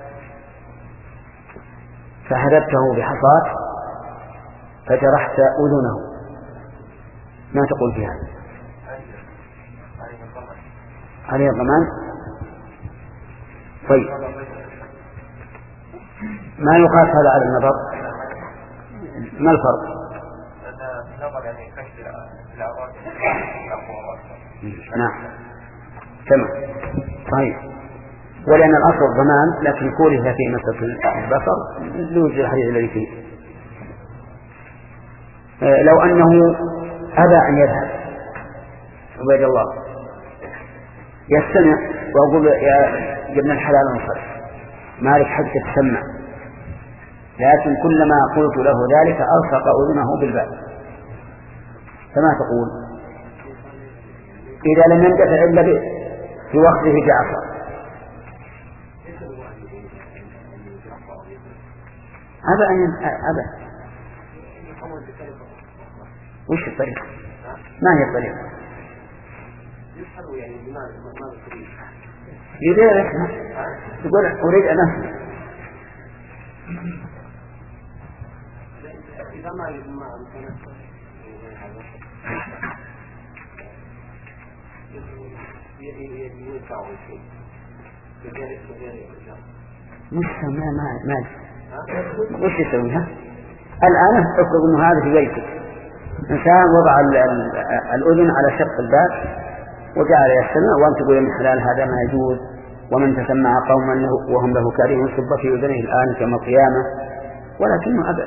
فهدبته بحصاة فجرحت أذنه، ما تقول في هذا؟ عليه الضمان. طيب ما يقاس هذا على النظر؟ ما الفرق؟ نعم تمام. طيب ولأن الأصل الضمان لكن كوره في مسألة البصر لوجد الحديث الذي فيه. آه لو أنه أبى أن يذهب عبيد الله يستمع وأقول يا ابن الحلال انصرف مالك حتى تسمع، لكن كلما قلت له ذلك ألصق أذنه بالباب، فما تقول؟ إذا لم يندفع إلا في وقته بعصا أبى أن أبى. وش الطريقة؟ ما هي الطريقة؟ يريد يقول أريد أن أفهم. مش ما ما ما وش يسويها الآن؟ افرض أنه هذا في بيتك إنسان وضع الأذن على شق الباب وجعل يستمع وأنت تقول من حلال هذا ما يجوز، ومن تسمع قوما وهم له كارهون صب في أذنه الآن كما القيامة، ولكنه أبى.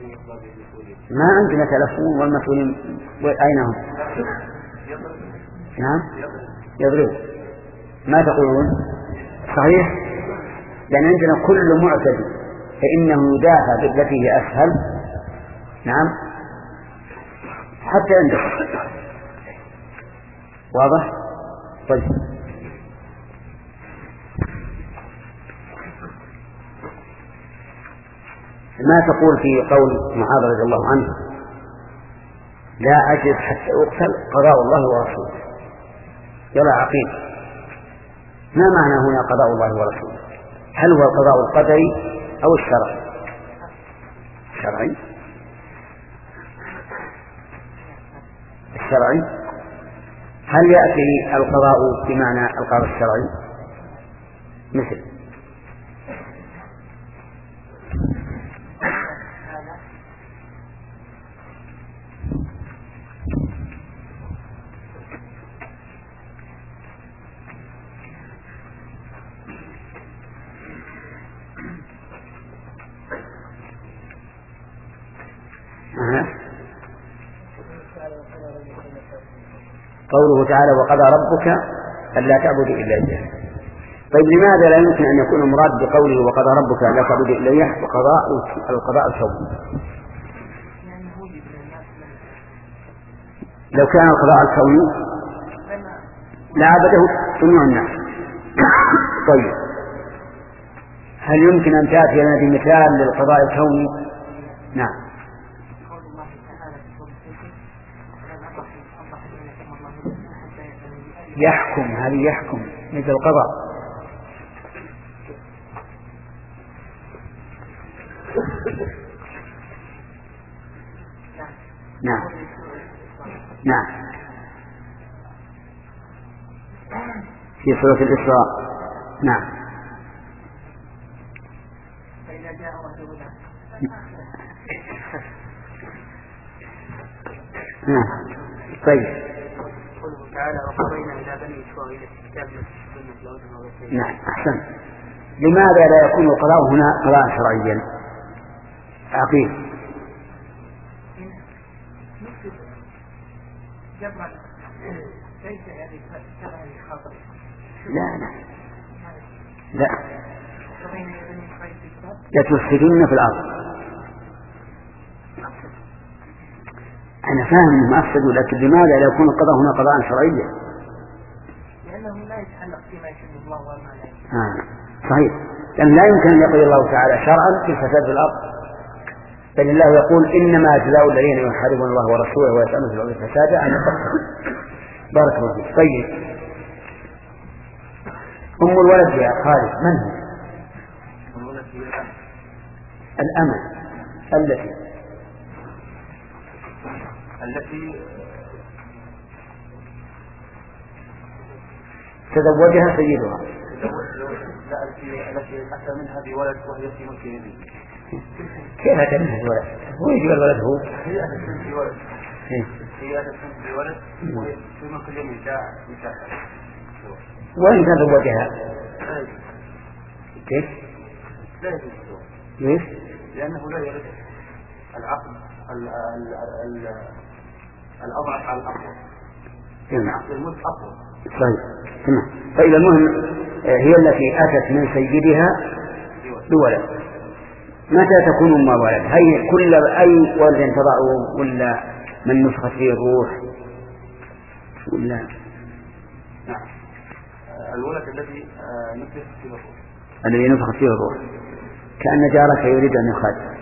ما عندنا تلفون والمسؤولين أين هم؟ نعم يضرب. ما تقولون؟ صحيح، لأن عندنا كل معتدي فإنه يدافع بالتي هي أسهل. نعم حتى عندك. واضح؟ طيب ما تقول في قول معاذ رضي الله عنه لا أجد حتى أقتل قضاء الله ورسوله؟ يلا عقيم، ما معنى هنا قضاء الله ورسوله؟ هل هو القضاء القدري أو الشرعي؟ الشرعي الشرعي هل يأتي القضاء بمعنى القضاء الشرعي؟ مثل قوله تعالى وقضى ربك ألا تعبدوا إلا إياه. طيب لماذا لا يمكن أن يكون المراد بقوله وقضى ربك ألا تعبدوا إلا إياه وقضاء القضاء الكوني؟ لو كان القضاء الكوني لعبده جميع الناس. طيب هل يمكن أن تأتي لنا بمثال للقضاء الكوني؟ نعم يحكم، هذه يحكم مثل القضاء. نعم نعم في سورة الإسراء. نعم نعم طيب تعالى وقضينا إلى بني إسرائيل الكتاب نعم أحسن. لماذا لا يكون القضاء هنا قضاء شرعيا؟ عقيل لا لا لا لتفسدن في الأرض. أنا فاهم أنهم أفسدوا، لكن لماذا لا يكون القضاء هنا قضاء شرعيا؟ لأنه لا يتعلق فيما يحب الله وما لا يحب. آه. صحيح، لأن لا يمكن أن يقضي الله تعالى شرعا في الفساد في الأرض، بل الله يقول إنما جزاء الذين يحاربون الله ورسوله ويسألون في الأرض فسادا أن يقتلوا. بارك الله فيك. طيب أم الولد يا خالد من هي؟ الأمة التي التي تزوجها سيدها. لا التي أتى منها بولد وهي في ملك يديه. كيف أتى منها بولد؟ هو يجيب الولد هو؟ هي أتت منها بولد. هي أتت منها بولد وهي في ملك اليمين جاء نكاحها. وين تزوجها؟ كيف؟ لا يجوز. ليش؟ لأنه لا يرد العقد الأضعف على الأقوى. نعم. الملك أقوى. طيب تمام. طيب المهم هي التي أتت من سيدها بولد. متى تكون أم ولد؟ هي كل أي ولد تضعه ولا من نفخت فيه الروح ولا؟ نعم. الولد الذي نفخت فيه الروح. الذي نفخت فيه الروح. كأن جارك يريد أن يخاطب.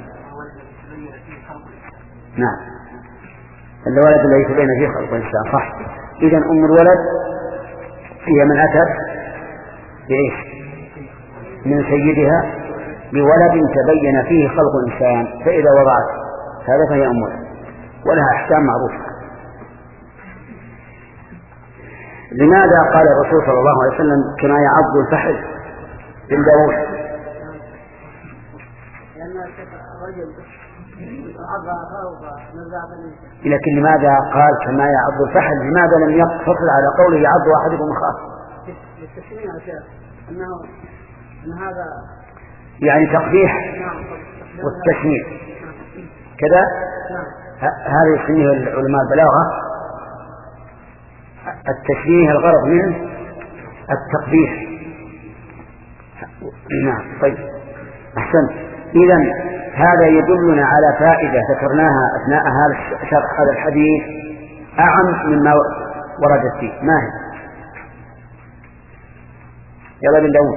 نعم. الولد الذي يتبين فيه خلق الإنسان صح. إذن أم الولد هي من أتت بإيش؟ من سيدها بولد تبين فيه خلق الإنسان، فإذا وضعت هذا فهي أم ولد ولها أحكام معروفة. لماذا قال الرسول صلى الله عليه وسلم كما يعض الفحل من داوود؟ لكن لماذا قال كما يعض الفحل؟ لماذا لم يقتصر على قوله يعض أحدكم أخاه؟ للتسمية يا شيخ أنه أن هذا يعني تقبيح والتسمية كذا. هذا يسميه العلماء البلاغة التشبيه الغرض منه التقبيح. نعم. طيب أحسنت. إذن هذا يدلنا على فائدة ذكرناها أثناء هذا شرح هذا الحديث أعم مما وردت فيه. ما هي؟ يلا بن داود.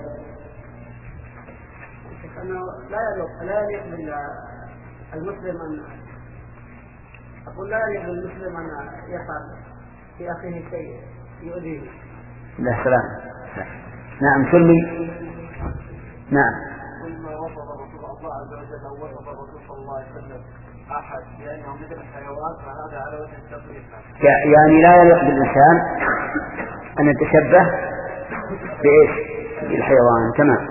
لا يليق لا يليق بالمسلم أن أقول لا يليق بالمسلم أن يفعل في أخيه شيء يؤذيه. لا سلام. نعم سلمي. نعم. ثم وصف رسول الله عز وجل أو وصف الرسول صلى الله عليه وسلم أحد لأنه مثل الحيوان فهذا على وجه التقريب. يعني لا يليق بالإنسان أن يتشبه بإيش؟ بالحيوان. تمام.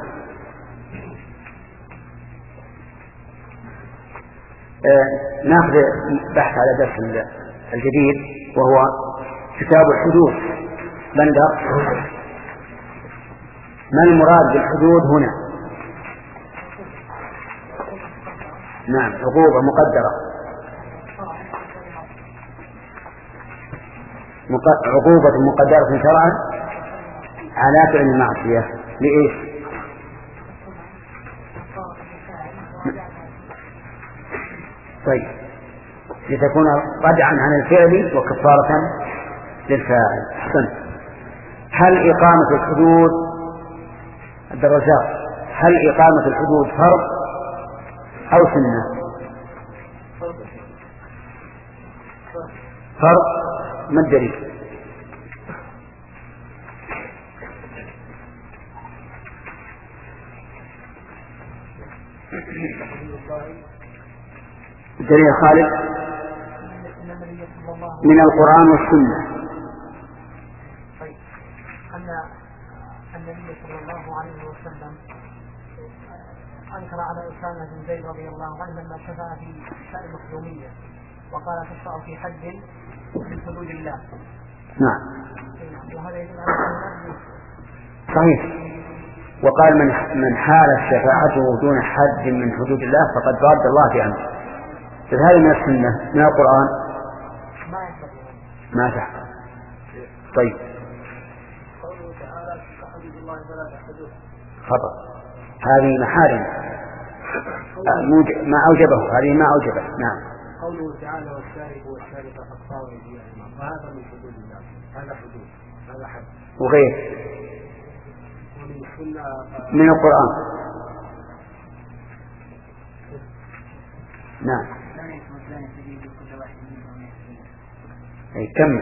آه ناخذ بحث على درس الجديد وهو كتاب الحدود. بندر. ما المراد بالحدود هنا؟ نعم عقوبة مقدرة. عقوبة مقدرة شرعا على فعل المعصية. لإيش؟ طيب لتكون ردعا عن الفعل وكفارة للفاعل. أحسنت. هل إقامة الحدود الدرجات هل إقامة الحدود فرض أو سنة؟ فرض. ما الدليل؟ الدليل خالد من القرآن والسنة. طيب أن النبي صلى الله عليه وسلم أنكر على أسامة بن زيد رضي الله عنه لما شفع في شأن المخزومية وقال تشفع في حد من حدود الله. نعم. وهذا يدل على صحيح. وقال من من حالت شفاعته دون حد من حدود الله فقد رد الله في أمره. فهذا من السنة. من القرآن ما تحقق. طيب خطأ. هذه محارم ما أوجبه. هذه ما أوجبه. نعم. قوله تعالى والشارب والشارب فقطعوا أيديهما وهذا من حدود الله. هذا حدود. هذا حد. وغير من القرآن. نعم. أي كم.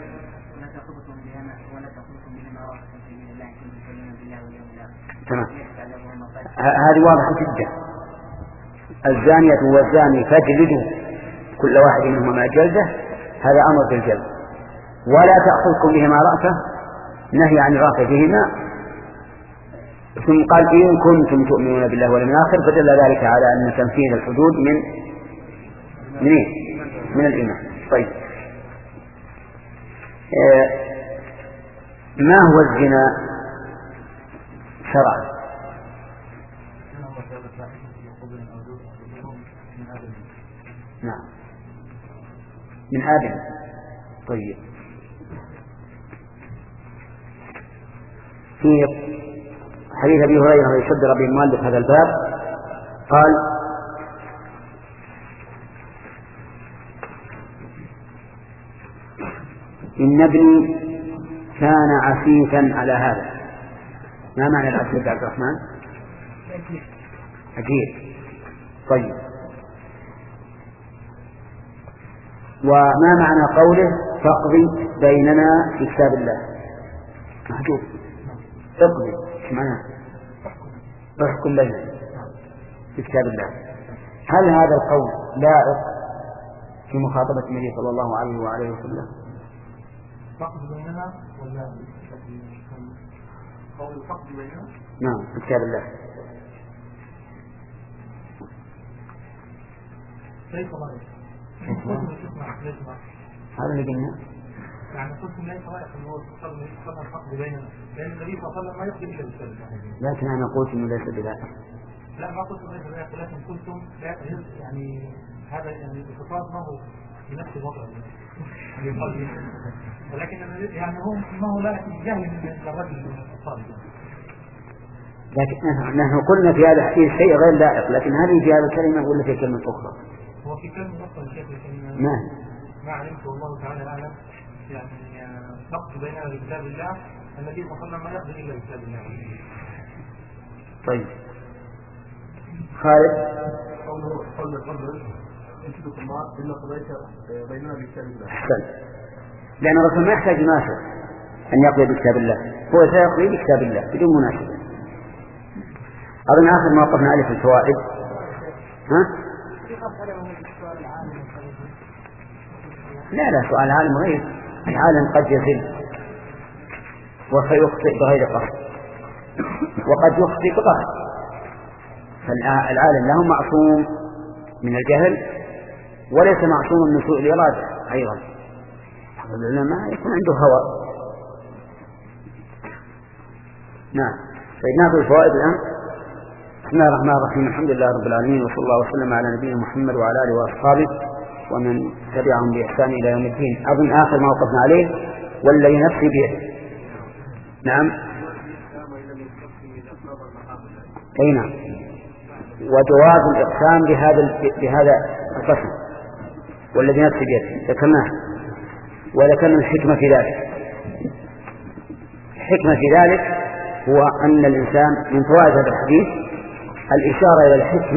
تمام. هذه واضحة جدا. الزانية والزاني فاجلدوا كل واحد منهما جلدة. هذا أمر بالجلد. ولا تأخذكم بهما رأفة نهي عن الرأفة بهما. ثم قال إن كنتم تؤمنون بالله واليوم الآخر فدل ذلك على أن تنفيذ الحدود من من إيه؟ من الإيمان. طيب آه ما هو الزنا شرعا؟ نعم من آدم. طيب في حديث أبي هريرة يشد ربي المؤلف هذا الباب قال إن ابني كان عفيفا على هذا. ما معنى العفيف يا عبد الرحمن؟ أكيد. طيب وما معنى قوله فاقضي بيننا في كتاب الله؟ محجوب. اقضي معناه احكم بيننا في كتاب الله. هل هذا القول لائق في مخاطبة النبي صلى الله عليه وآله وسلم؟ فقد بيننا ولا قول فقد بيننا؟ نعم في كتاب الله. ليس رأيك. هذا اللي قلنا. يعني قلتم ليس رأيك أنه هو يقصد الفقد بيننا لأن النبي صلى الله عليه وسلم ما يقصد إلا بالسلم. لكن أنا قلت إنه ليس بذلك. لا ما قلت ليس بذلك لكن قلتم يعني هذا يعني الخطاب ما هو بنفس الوضع ولكن يعني هو ما هو لا جهل من الرجل الصالح. لكن نحن قلنا في هذا الحديث شيء غير لائق، لكن هذه في هذه الكلمة ولا في كلمة أخرى؟ هو في كلمة أخرى الشيخ لكن ما ما علمت والله تعالى أعلم. يعني نقص بيننا بكتاب الله النبي صلى الله عليه وسلم ما يقضي إلا بكتاب الله. طيب خالد قوله قول الرجل يشهدك الله إلا قضيت بيننا بكتاب الله. أحسن، لأن الرسول ما يحتاج مناسب أن يقضي بكتاب الله، هو سيقضي بكتاب الله بدون مناسبة. أظن آخر ما وقفنا عليه في الفوائد. ها؟ لا لا سؤال العالم غير، العالم قد يزل وسيخطئ بغير قصد وقد يخطئ بقصد، فالعالم له معصوم من الجهل وليس معصوم من سوء الإرادة أيضا. العلماء يكون عنده هوى. نعم. طيب ناخذ الفوائد الآن. بسم الله الرحمن الرحيم، الحمد لله رب العالمين، وصلى الله وسلم على نبينا محمد وعلى آله وأصحابه ومن تبعهم بإحسان إلى يوم الدين. أظن آخر ما وقفنا عليه والذي نفسي بيده. نعم. أي نعم. وجواز الإقسام بهذا بهذا القسم والذي نفسي بيده ذكرناه، وذكرنا الحكمة في ذلك. الحكمة في ذلك هو أن الإنسان من فوائد هذا الحديث الإشارة إلى الحكمة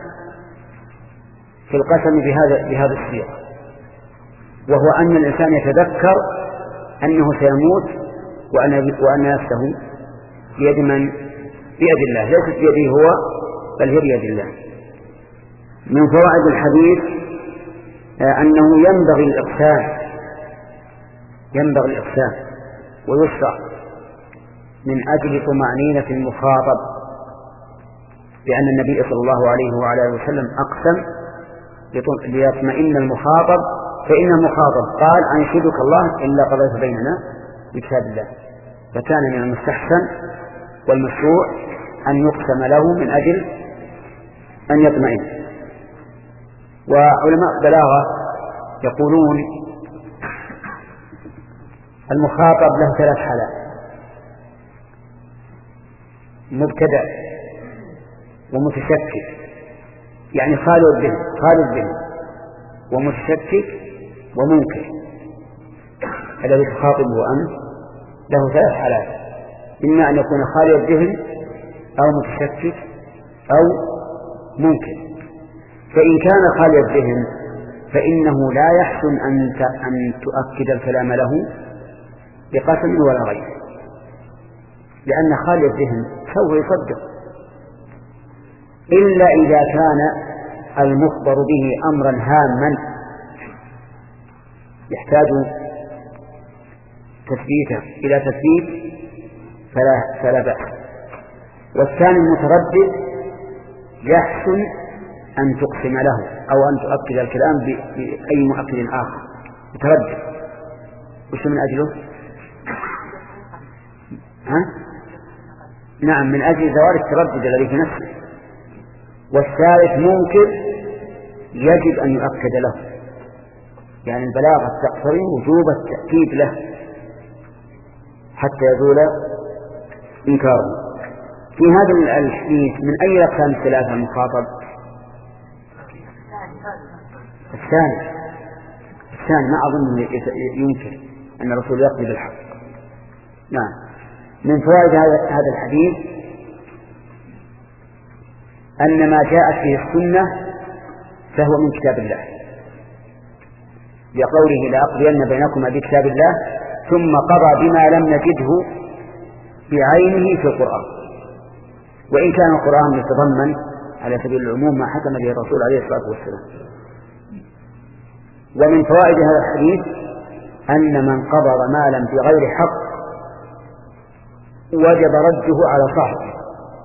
في القسم بهذا بهذا الصيغة، وهو أن الإنسان يتذكر أنه سيموت وأن وأن نفسه بيد من؟ بيد الله، ليست بيده هو بل هي بيد الله. من فوائد الحديث أنه ينبغي الإقسام ينبغي الإقسام ويشرع من أجل طمأنينة المخاطب، لأن النبي صلى الله عليه وعلى آله وسلم أقسم ليطمئن المخاطب، فإن المخاطب قال أنشدك الله إلا قضيت بيننا بكتاب الله، فكان من المستحسن والمشروع أن يقسم له من أجل أن يطمئن. وعلماء البلاغة يقولون المخاطب له ثلاث حالات: مبتدأ ومتشكك، يعني خالد به خالد به ومتشكك ومنكر. الذي تخاطبه أنت له ثلاث حالات: إما أن يكون خالد الذهن أو متشكك أو منكر. فإن كان خالد الذهن فإنه لا يحسن أن أن تؤكد الكلام له بقسم ولا غير، لأن خالد الذهن سوف يصدق، إلا إذا كان المخبر به أمرا هاما يحتاج تثبيته إلى تثبيت فلا, فلا بأس. والثاني المتردد يحسن أن تقسم له أو أن تؤكد الكلام بأي مؤكد آخر متردد. وش من أجله؟ ها؟ نعم، من أجل زوال التردد الذي في نفسه. والثالث منكر يجب أن يؤكد له، يعني البلاغة تقتضي وجوب التأكيد له حتى يزول إنكاره. في هذا الحديث من أي أقسام الثلاثة المخاطب؟ الثاني الثاني ما أظن يمكن أن الرسول يقضي بالحق. نعم. من فوائد هذا الحديث أن ما جاءت فيه السنة فهو من كتاب الله، لقوله لأقضين بينكما بكتاب الله، ثم قضى بما لم نجده بعينه في القرآن. وإن كان القرآن يتضمن على سبيل العموم ما حكم به الرسول عليه الصلاة والسلام. ومن فوائد هذا الحديث أن من قبض مالا بغير حق وجب رده على صاحبه.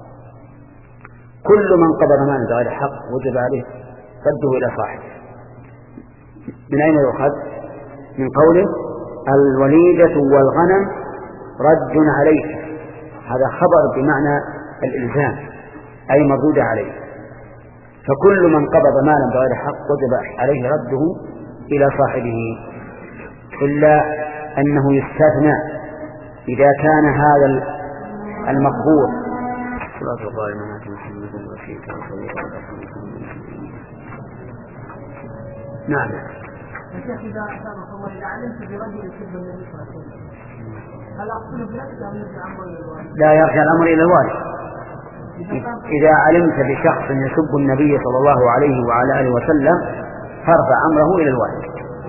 كل من قبض مالا بغير حق وجب عليه رده إلى صاحبه. من أين يؤخذ؟ من قوله الوليدة والغنم رد عليك، هذا خبر بمعنى الإلزام أي مردود عليه. فكل من قبض مالا بغير حق وجب عليه رده إلى صاحبه، إلا أنه يستثنى إذا كان هذا المقبول. نعم. الشيخ إذا أسامك الله إذا علمت برجل يحب النبي صلى الله عليه وسلم هل أقتله بنفسه أم يرجع أمره إلى الوالد؟ لا يرجع الأمر إلى الوالد. إذا علمت بشخص يسب النبي صلى الله عليه وعلى آله وسلم فارفع أمره إلى الوالد.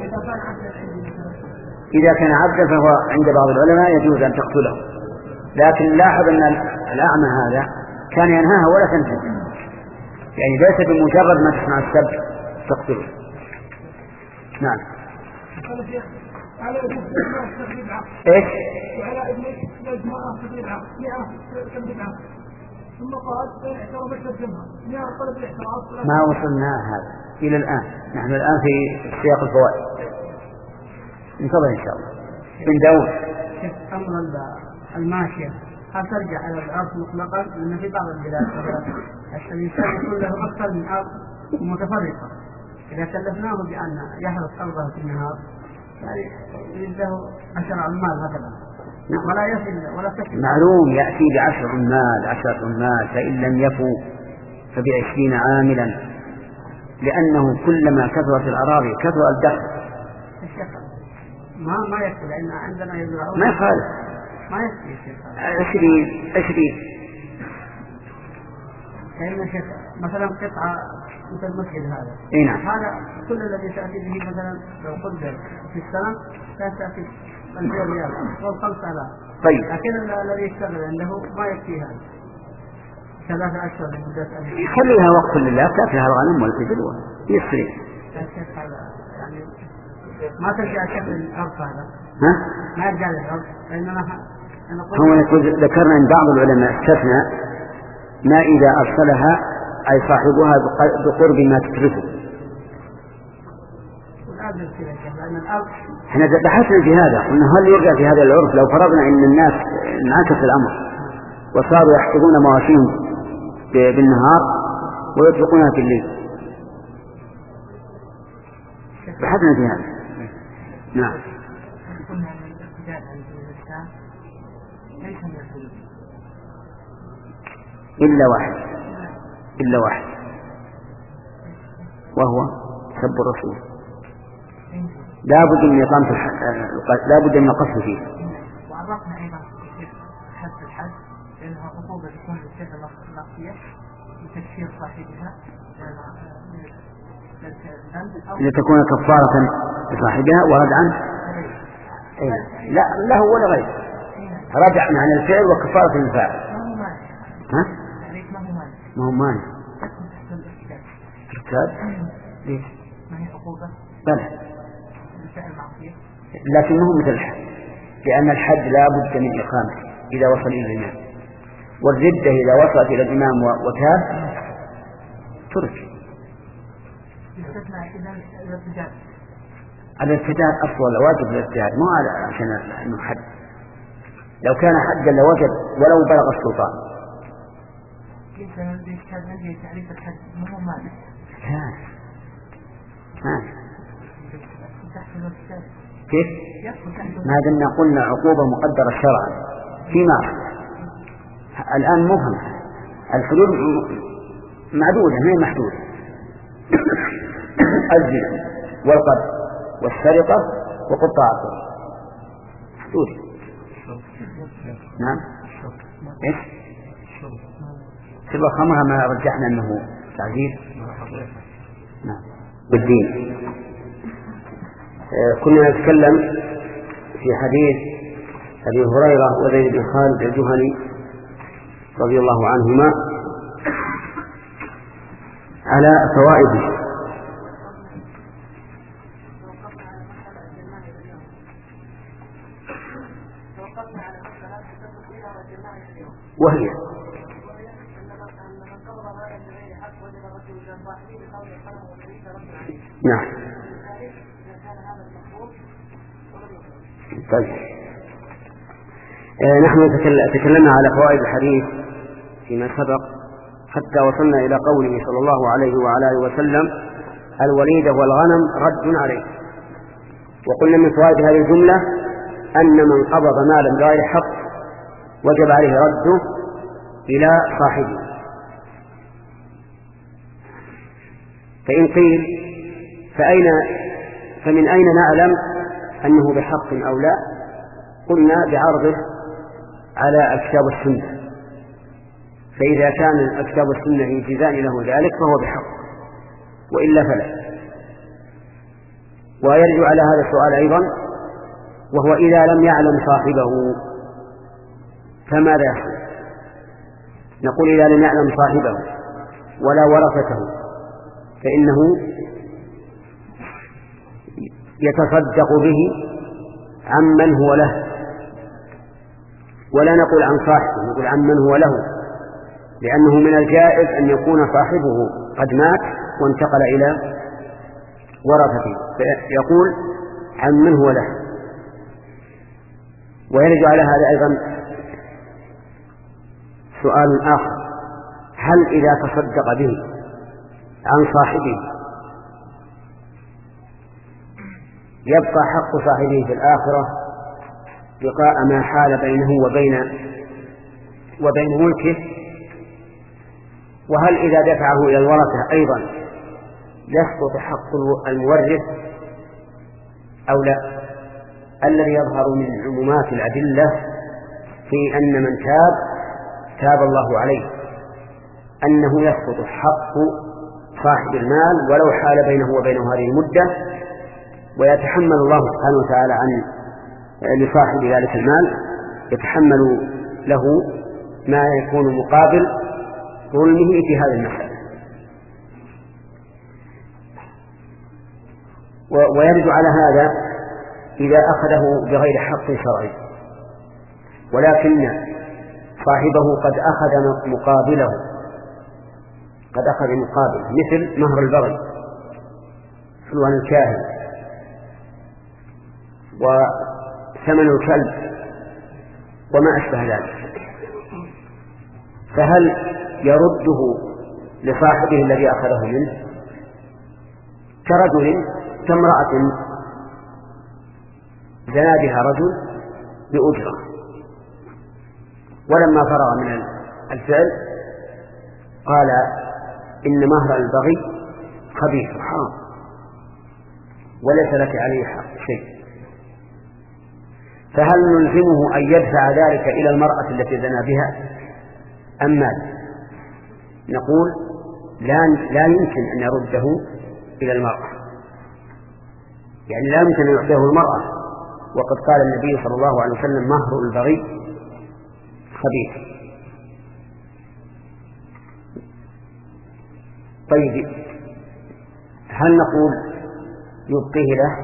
إذا كان عبدا فهو عند بعض العلماء يجوز أن تقتله، لكن لاحظ أن الأعمى هذا كان ينهاها ولا تنتهي، يعني ليس بمجرد ما تسمع السب تقتله. نعم. ايش؟ وعلى ابنك مجموعة بدعة مئة كم بدعة ثم قال احترم الترجمة مئة طلب الاحتراف. ما وصلنا هذا إلى الآن، نحن الآن في سياق الفوائد. انتظر إن شاء الله. بن داود. أمر الماشية هل ترجع على الأرض مطلقا؟ لأن في بعض البلاد الإنسان يكون له أكثر من أرض متفرقة، إذا كلفناه بأن يحرص أرضه في النهار يعني يجده عشر عمال مثلا ولا يصل ولا تكفي. معلوم يأتي بعشر عمال عشر عمال فإن لم يفوا فبعشرين عاملا، لأنه كلما كثرت الأراضي كثر الدخل. ما ما يكفي لأن عندنا يزرعون. ما يخالف. ما يكفي الشيخ. عشرين عشرين. لأن الشيخ مثلا قطعة مثل المسجد هذا. إيه نعم. هذا كل الذي تأتي به مثلا لو قدر في السنة لا تأتي ألفين ريال أو خمسة آلاف. طيب. لكن الذي يشتغل عنده ما يكفي هذا. ثلاثة أشهر لمدة أبي. خليها وقف لله كافيها الغنم والإبل ويسري. الشيخ هذا يعني ما ترجع شكل الأرض هذا. ها؟ ما يرجع للأرض لأننا هو يقول ذكرنا أن بعض العلماء استثنى ما إذا أرسلها أي صاحبها بقرب ما تتركه. احنا بحثنا في هذا قلنا هل يرجع في هذا العرف لو فرضنا أن الناس انعكس الأمر وصاروا يحفظون مواشيهم بالنهار ويطلقونها في الليل. بحثنا في هذا. نعم. إلا واحد إلا واحد وهو سب الرسول. لا بد من إقامة لا بد من القصد فيه. وعرفنا أيضا حد الحد لأنها عقوبة تكون للشيء النقصية لتكفير صاحبها لتكون كفارة لصاحبها وردعا إيه. لا له ولا غير ردع عن الفعل وكفارة للفاعل. ها؟ ما هو مانع. ارتاد؟ ليش؟ ما هي عقوبة؟ بلى. لكنه مثل الحد، لأن الحد لا بد من إقامته إذا وصل إلى الإمام، والردة إذا وصلت إلى الإمام وتاب ترك. الارتداد أصلا واجب الارتداد مو عشان أنه حد. لو كان حدا لوجب ولو بلغ السلطان. كيف عندي تعريف الحد مو مالك؟ ها ها كيف؟ ما دمنا قلنا عقوبة مقدرة شرعا فيما الآن مفهم الحدود معدودة ما هي محدودة. الزنا والقتل والسرقة وقطاع الطرق حدود. نعم. ايش؟ شرب الخمر ما رجحنا انه تعذير. نعم. بالدين. آه كنا نتكلم في حديث أبي هريرة وزيد بن خالد الجهني رضي الله عنهما على فوائده. وهي نعم. طيب آه نحن تكلمنا على فوائد الحديث فيما سبق حتى وصلنا إلى قوله صلى الله عليه وعلى آله وسلم: الوليد والغنم رد عليه. وقلنا من فوائد هذه الجملة أن من قبض مالا بغير حق وجب عليه رده إلى صاحبه. فإن قيل فأين فمن أين نعلم أنه بحق أو لا؟ قلنا بعرضه على الكتاب والسنة، فإذا كان الكتاب والسنة يجيزان له ذلك فهو بحق، وإلا فلا. ويرجع على هذا السؤال أيضا، وهو إذا لم يعلم صاحبه فماذا يحصل؟ نقول إذا لم يعلم صاحبه ولا ورثته فإنه يتصدق به عمن هو له، ولا نقول عن صاحبه، نقول عمن هو له، لأنه من الجائز أن يكون صاحبه قد مات وانتقل إلى ورثته، فيقول عمن هو له. ويرجع على هذا أيضا سؤال آخر: هل إذا تصدق به عن صاحبه يبقى حق صاحبه في الآخرة بقاء ما حال بينه وبين وبين ملكه؟ وهل إذا دفعه إلى الورثة أيضا يسقط حق المورث أو لا؟ الذي يظهر من عمومات الأدلة في أن من تاب تاب الله عليه أنه يسقط حق صاحب المال ولو حال بينه وبينه هذه المدة، ويتحمل الله سبحانه وتعالى عن لصاحب ذلك المال، يتحمل له ما يكون مقابل ظلمه في هذه المسألة. ويرد على هذا إذا أخذه بغير حق شرعي، ولكن صاحبه قد أخذ مقابله، قد أخذ مقابل مثل مهر البغي، حلوان الكاهن، وثمن الكلب وما أشبه ذلك، فهل يرده لصاحبه الذي أخذه منه؟ كرجل كامرأة زنا بها رجل بأجرة، ولما فرغ من الفعل قال إن مهر البغي خبيث حرام وليس لك عليه حق شيء، فهل نلزمه أن يدفع ذلك إلى المرأة التي زنا بها أم ماذا؟ نقول لا, لا يمكن أن يرده إلى المرأة، يعني لا يمكن أن يعطيه المرأة، وقد قال النبي صلى الله عليه وسلم مهر البغي خبيث. طيب هل نقول يبقيه له؟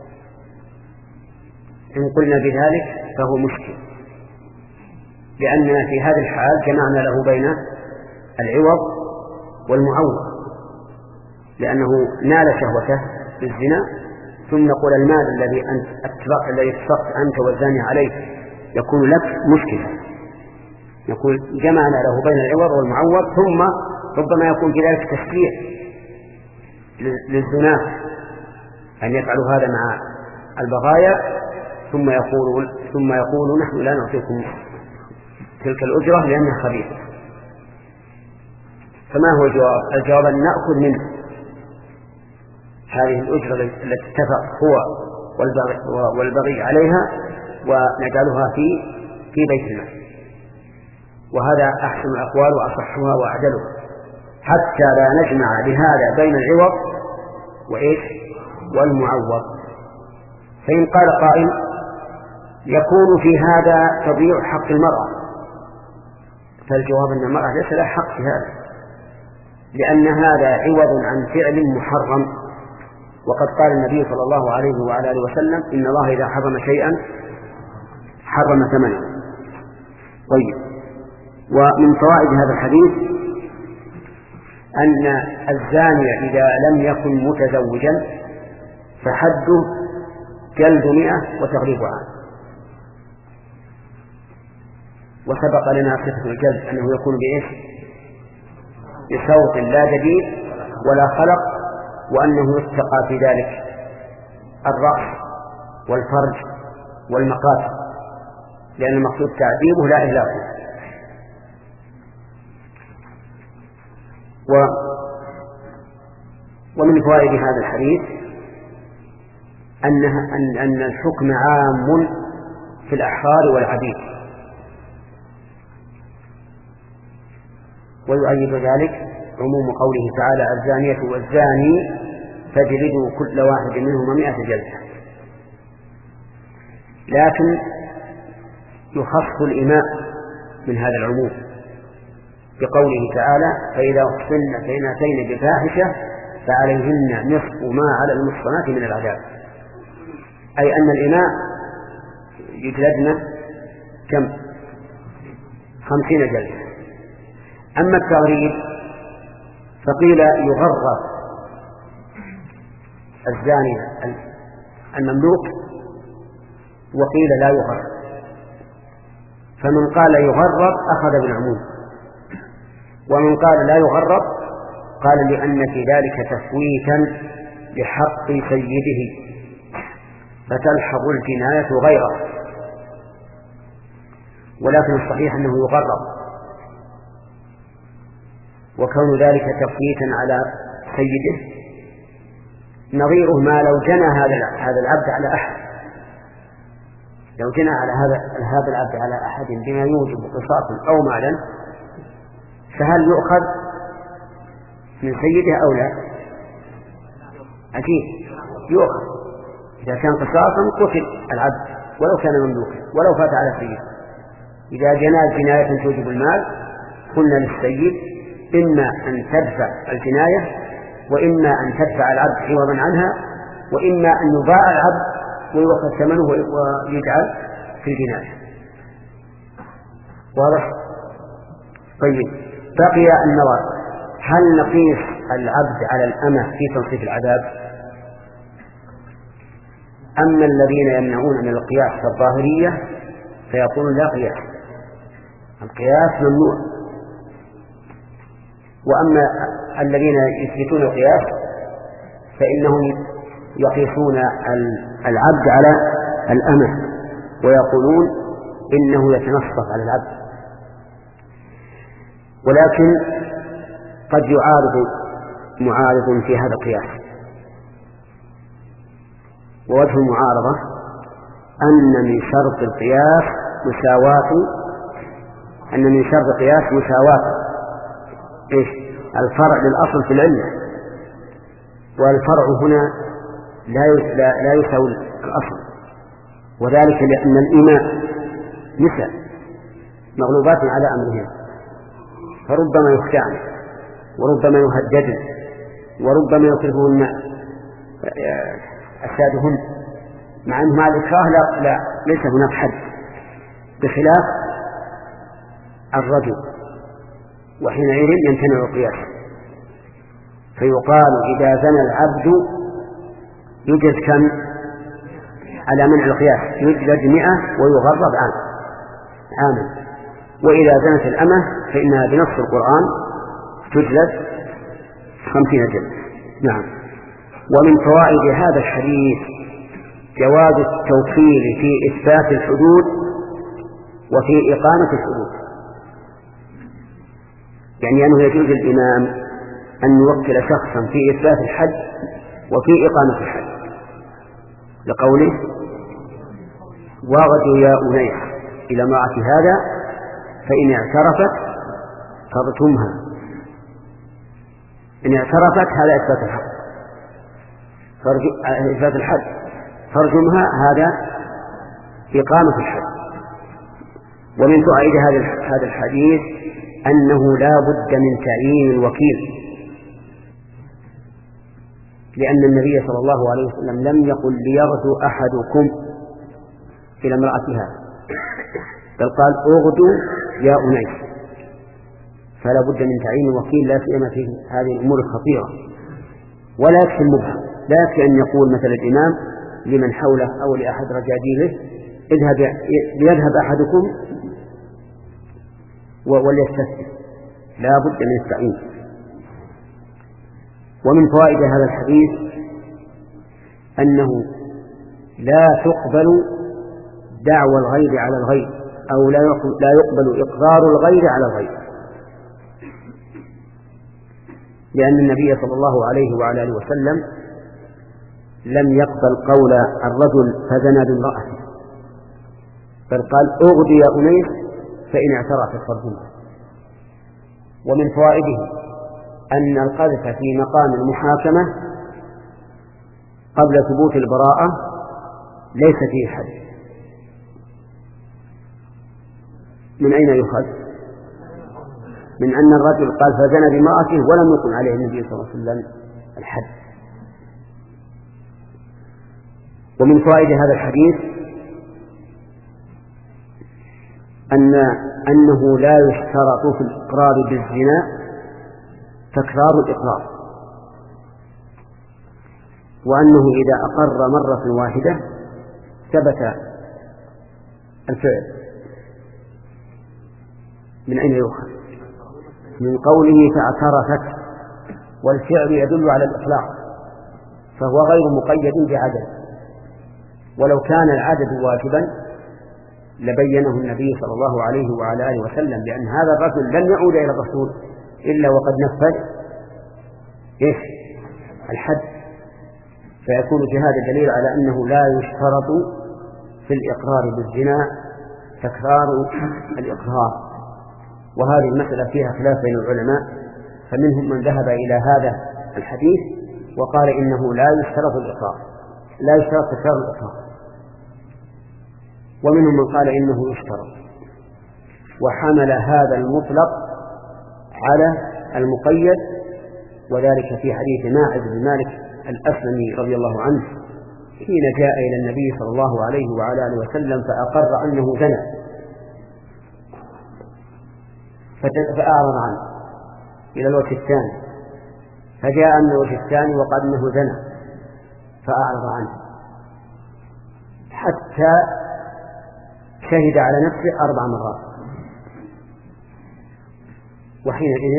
إن قلنا بذلك فهو مشكل، لأننا في هذه الحال جمعنا له بين العوض والمعوض، لأنه نال شهوته بالزنا، ثم نقول المال الذي أنت الذي تصدقت أنت والزاني عليه يكون لك مشكلة، نقول جمعنا له بين العوض والمعوض، ثم ربما يكون في ذلك تشجيع للزنا أن يفعلوا هذا مع البغايا، ثم يقولون ثم يقولون نحن لا نعطيكم تلك الأجرة لأنها خبيثة. فما هو الجواب؟ الجواب أن نأخذ منه هذه الأجرة التي اتفق هو والبغي, والبغي عليها ونجعلها في في بيت المال، وهذا أحسن الأقوال وأصحها وأعدلها، حتى لا نجمع بهذا بين العوض وإيش والمعوض. فإن قال قائل يكون في هذا تضييع حق المرأة، فالجواب أن المرأة ليس لها حق في هذا، لأن هذا عوض عن فعل محرم، وقد قال النبي صلى الله عليه وعلى آله وسلم إن الله إذا حرم شيئا حرم ثمنه. طيب، ومن فوائد هذا الحديث أن الزاني إذا لم يكن متزوجا فحده جلد مئة وتغريب عام، وسبق لنا صفة الجلد أنه يكون بإيش؟ بصوت لا جديد ولا خلق، وأنه يتقى في ذلك الرأس والفرج والمقاتل، لأن المقصود تعذيبه لا إهلاكه. و ومن فوائد هذا الحديث أنها أن أن الحكم عام في الأحرار والعبيد، ويؤيد ذلك عموم قوله تعالى: الزانية والزاني فاجلدوا كل واحد منهما مئة جلدة. لكن يخص الإماء من هذا العموم بقوله تعالى: فإذا أحسن فإن أتين بفاحشة فعليهن نصف ما على المحصنات من العذاب، أي أن الإماء يجلدن كم؟ خمسين جلدة. أما التغريب فقيل يغرب الزاني المملوك، وقيل لا يغرب، فمن قال يغرب أخذ بالعموم، ومن قال لا يغرب قال لأن في ذلك تفويتا لحق سيده فتلحظ الجناية غيره، ولكن الصحيح أنه يغرب، وكون ذلك تفويتا على سيده نظيره ما لو جنى هذا هذا العبد على أحد، لو جنى على هذا هذا العبد على أحد بما يوجب قصاصا أو مالا، فهل يؤخذ من سيده أو لا؟ أكيد يؤخذ. إذا كان قصاصا قتل العبد ولو كان مملوكا ولو فات على سيده. إذا جنى جناية توجب المال قلنا للسيد: إما أن تدفع الجناية، وإما أن تدفع العبد عوضا عنها، وإما أن يباع العبد ويوخذ ثمنه ويجعل في الجناية. واضح؟ طيب، بقي النظر: هل نقيس العبد على الأمة في تنصيف العذاب؟ أما الذين يمنعون من القياس كالظاهرية فيقولون لا قياس، القياس ممنوع. وأما الذين يثبتون القياس فإنهم يقيسون العبد على الأمة ويقولون إنه يتنصف على العبد. ولكن قد يعارض معارض في هذا القياس، ووجه المعارضة أن من شرط القياس مساواة أن من شرط القياس مساواة إيش؟ الفرع للأصل في العلة، والفرع هنا لا لا يساوي الأصل، وذلك لأن الإماء نساء مغلوبات على أمرهن، فربما يخشعن وربما يهددن وربما يكرهن أسادهن، مع أن مع الإكراه لا, لا ليس هناك حد، بخلاف الرجل، وحينئذ يمتنع القياس. فيقال إذا زنى العبد يجلد كم على منع القياس؟ يجلد مئة ويغرب عام عاما. وإذا زنت الأمة فإنها بنص القرآن تجلد خمسين جلد. نعم. ومن فوائد هذا الحديث جواز التوكيل في إثبات الحدود وفي إقامة الحدود، يعني أنه يجوز الإمام أن يوكل شخصا في إثبات الحد وفي إقامة الحد، لقوله: واغدوا يا أنيس إلى امرأة هذا فإن اعترفت فارجمها. إن اعترفت هذا إثبات الحد، إثبات الحد، فارجمها هذا إقامة الحد. ومن فوائد هذا الحديث أنه لا بد من تعيين الوكيل، لأن النبي صلى الله عليه وسلم لم يقل ليغدو أحدكم إلى امرأتها، بل قال: اغدوا يا أنيس. فلا بد من تعيين الوكيل، لا سيما في هذه الأمور الخطيرة. ولا يكفي المبهم، لا يكفي أن يقول مثل الإمام لمن حوله أو لأحد رجاديله: اذهب ليذهب أحدكم وليستفتي، لا بد من التعيين. ومن فوائد هذا الحديث أنه لا تقبل دعوى الغير على الغير، أو لا يقبل إقرار الغير على الغير، لأن النبي صلى الله عليه وعلى آله وسلم لم يقبل قول الرجل فزنى بامرأته، بل قال أغدي يا أنيس فإن اعترفت فرجمه. ومن فوائده أن القذف في مقام المحاكمة قبل ثبوت البراءة ليس فيه حد. من أين يؤخذ؟ من أن الرجل قال فزنى بامرأته ولم يقم عليه النبي صلى الله عليه وسلم الحد. ومن فوائد هذا الحديث أن أنه لا يشترط في الإقرار بالزنا تكرار الإقرار، وأنه إذا أقر مرة واحدة ثبت الفعل. من أين يؤخذ؟ من قوله فاعترفت، والفعل يدل على الإطلاق، فهو غير مقيد بعدد، ولو كان العدد واجبا لبينه النبي صلى الله عليه وعلى آله وسلم، لأن هذا الرجل لن يعود إلى الرسول إلا وقد نفذ إيش؟ الحد، فيكون في هذا دليل على أنه لا يشترط في الإقرار بالزنا تكرار الإقرار. وهذه المسألة فيها خلاف بين العلماء، فمنهم من ذهب إلى هذا الحديث وقال إنه لا يشترط الإقرار، لا يشترط تكرار الإقرار، ومنهم من قال إنه يشترط، وحمل هذا المطلق على المقيد، وذلك في حديث ماعز بن مالك الأسلمي رضي الله عنه حين جاء إلى النبي صلى الله عليه وعلى آله وسلم فأقر أنه زنى فأعرض عنه إلى الوجه الثاني، فجاء من الوجه الثاني وقال أنه زنى فأعرض عنه حتى شهد على نفسه أربع مرات. وحينئذ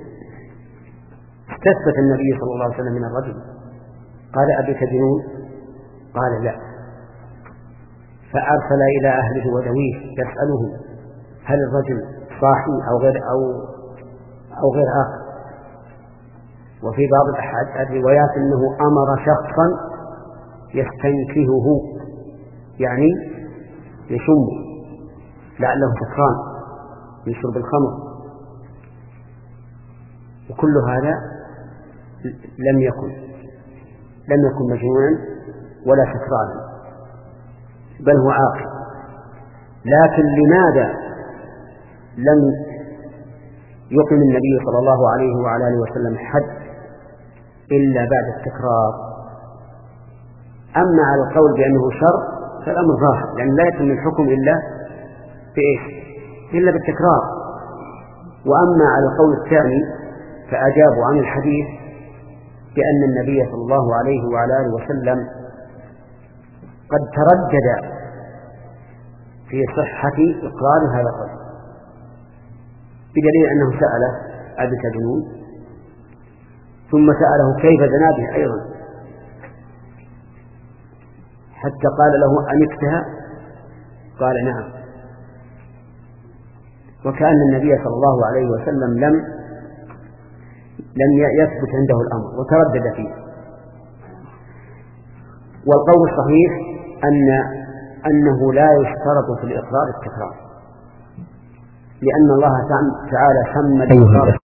استثبت النبي صلى الله عليه وسلم من الرجل، قال أبيك جنون؟ قال لا، فأرسل إلى أهله ودويه يسألهم هل الرجل صاحي أو غير أو أو غير آخر. وفي بعض الروايات أنه أمر شخصا يستنكهه، يعني يشم لعله سكران يشرب الخمر، وكل هذا لم يكن لم يكن مجنونا ولا سكرانا، بل هو عاقل. لكن لماذا لم يقم النبي صلى الله عليه وعلى آله وسلم حد إلا بعد التكرار؟ أما على القول بأنه شر فالأمر ظاهر، لأن لا يتم الحكم إلا بإيش؟ إلا بالتكرار. وأما على القول الثاني فأجابوا عن الحديث بأن النبي صلى الله عليه وعلى آله وسلم قد تردد في صحة إقرار هذا الرجل، بدليل أنه سأله أبك جنون، ثم سأله كيف زنا به أيضا، حتى قال له أمكتها؟ قال نعم. وكأن النبي صلى الله عليه وسلم لم لم يثبت عنده الأمر وتردد فيه. والقول الصحيح أن أنه لا يشترط في الإقرار التكرار، لأن الله تعالى سمى الإقرار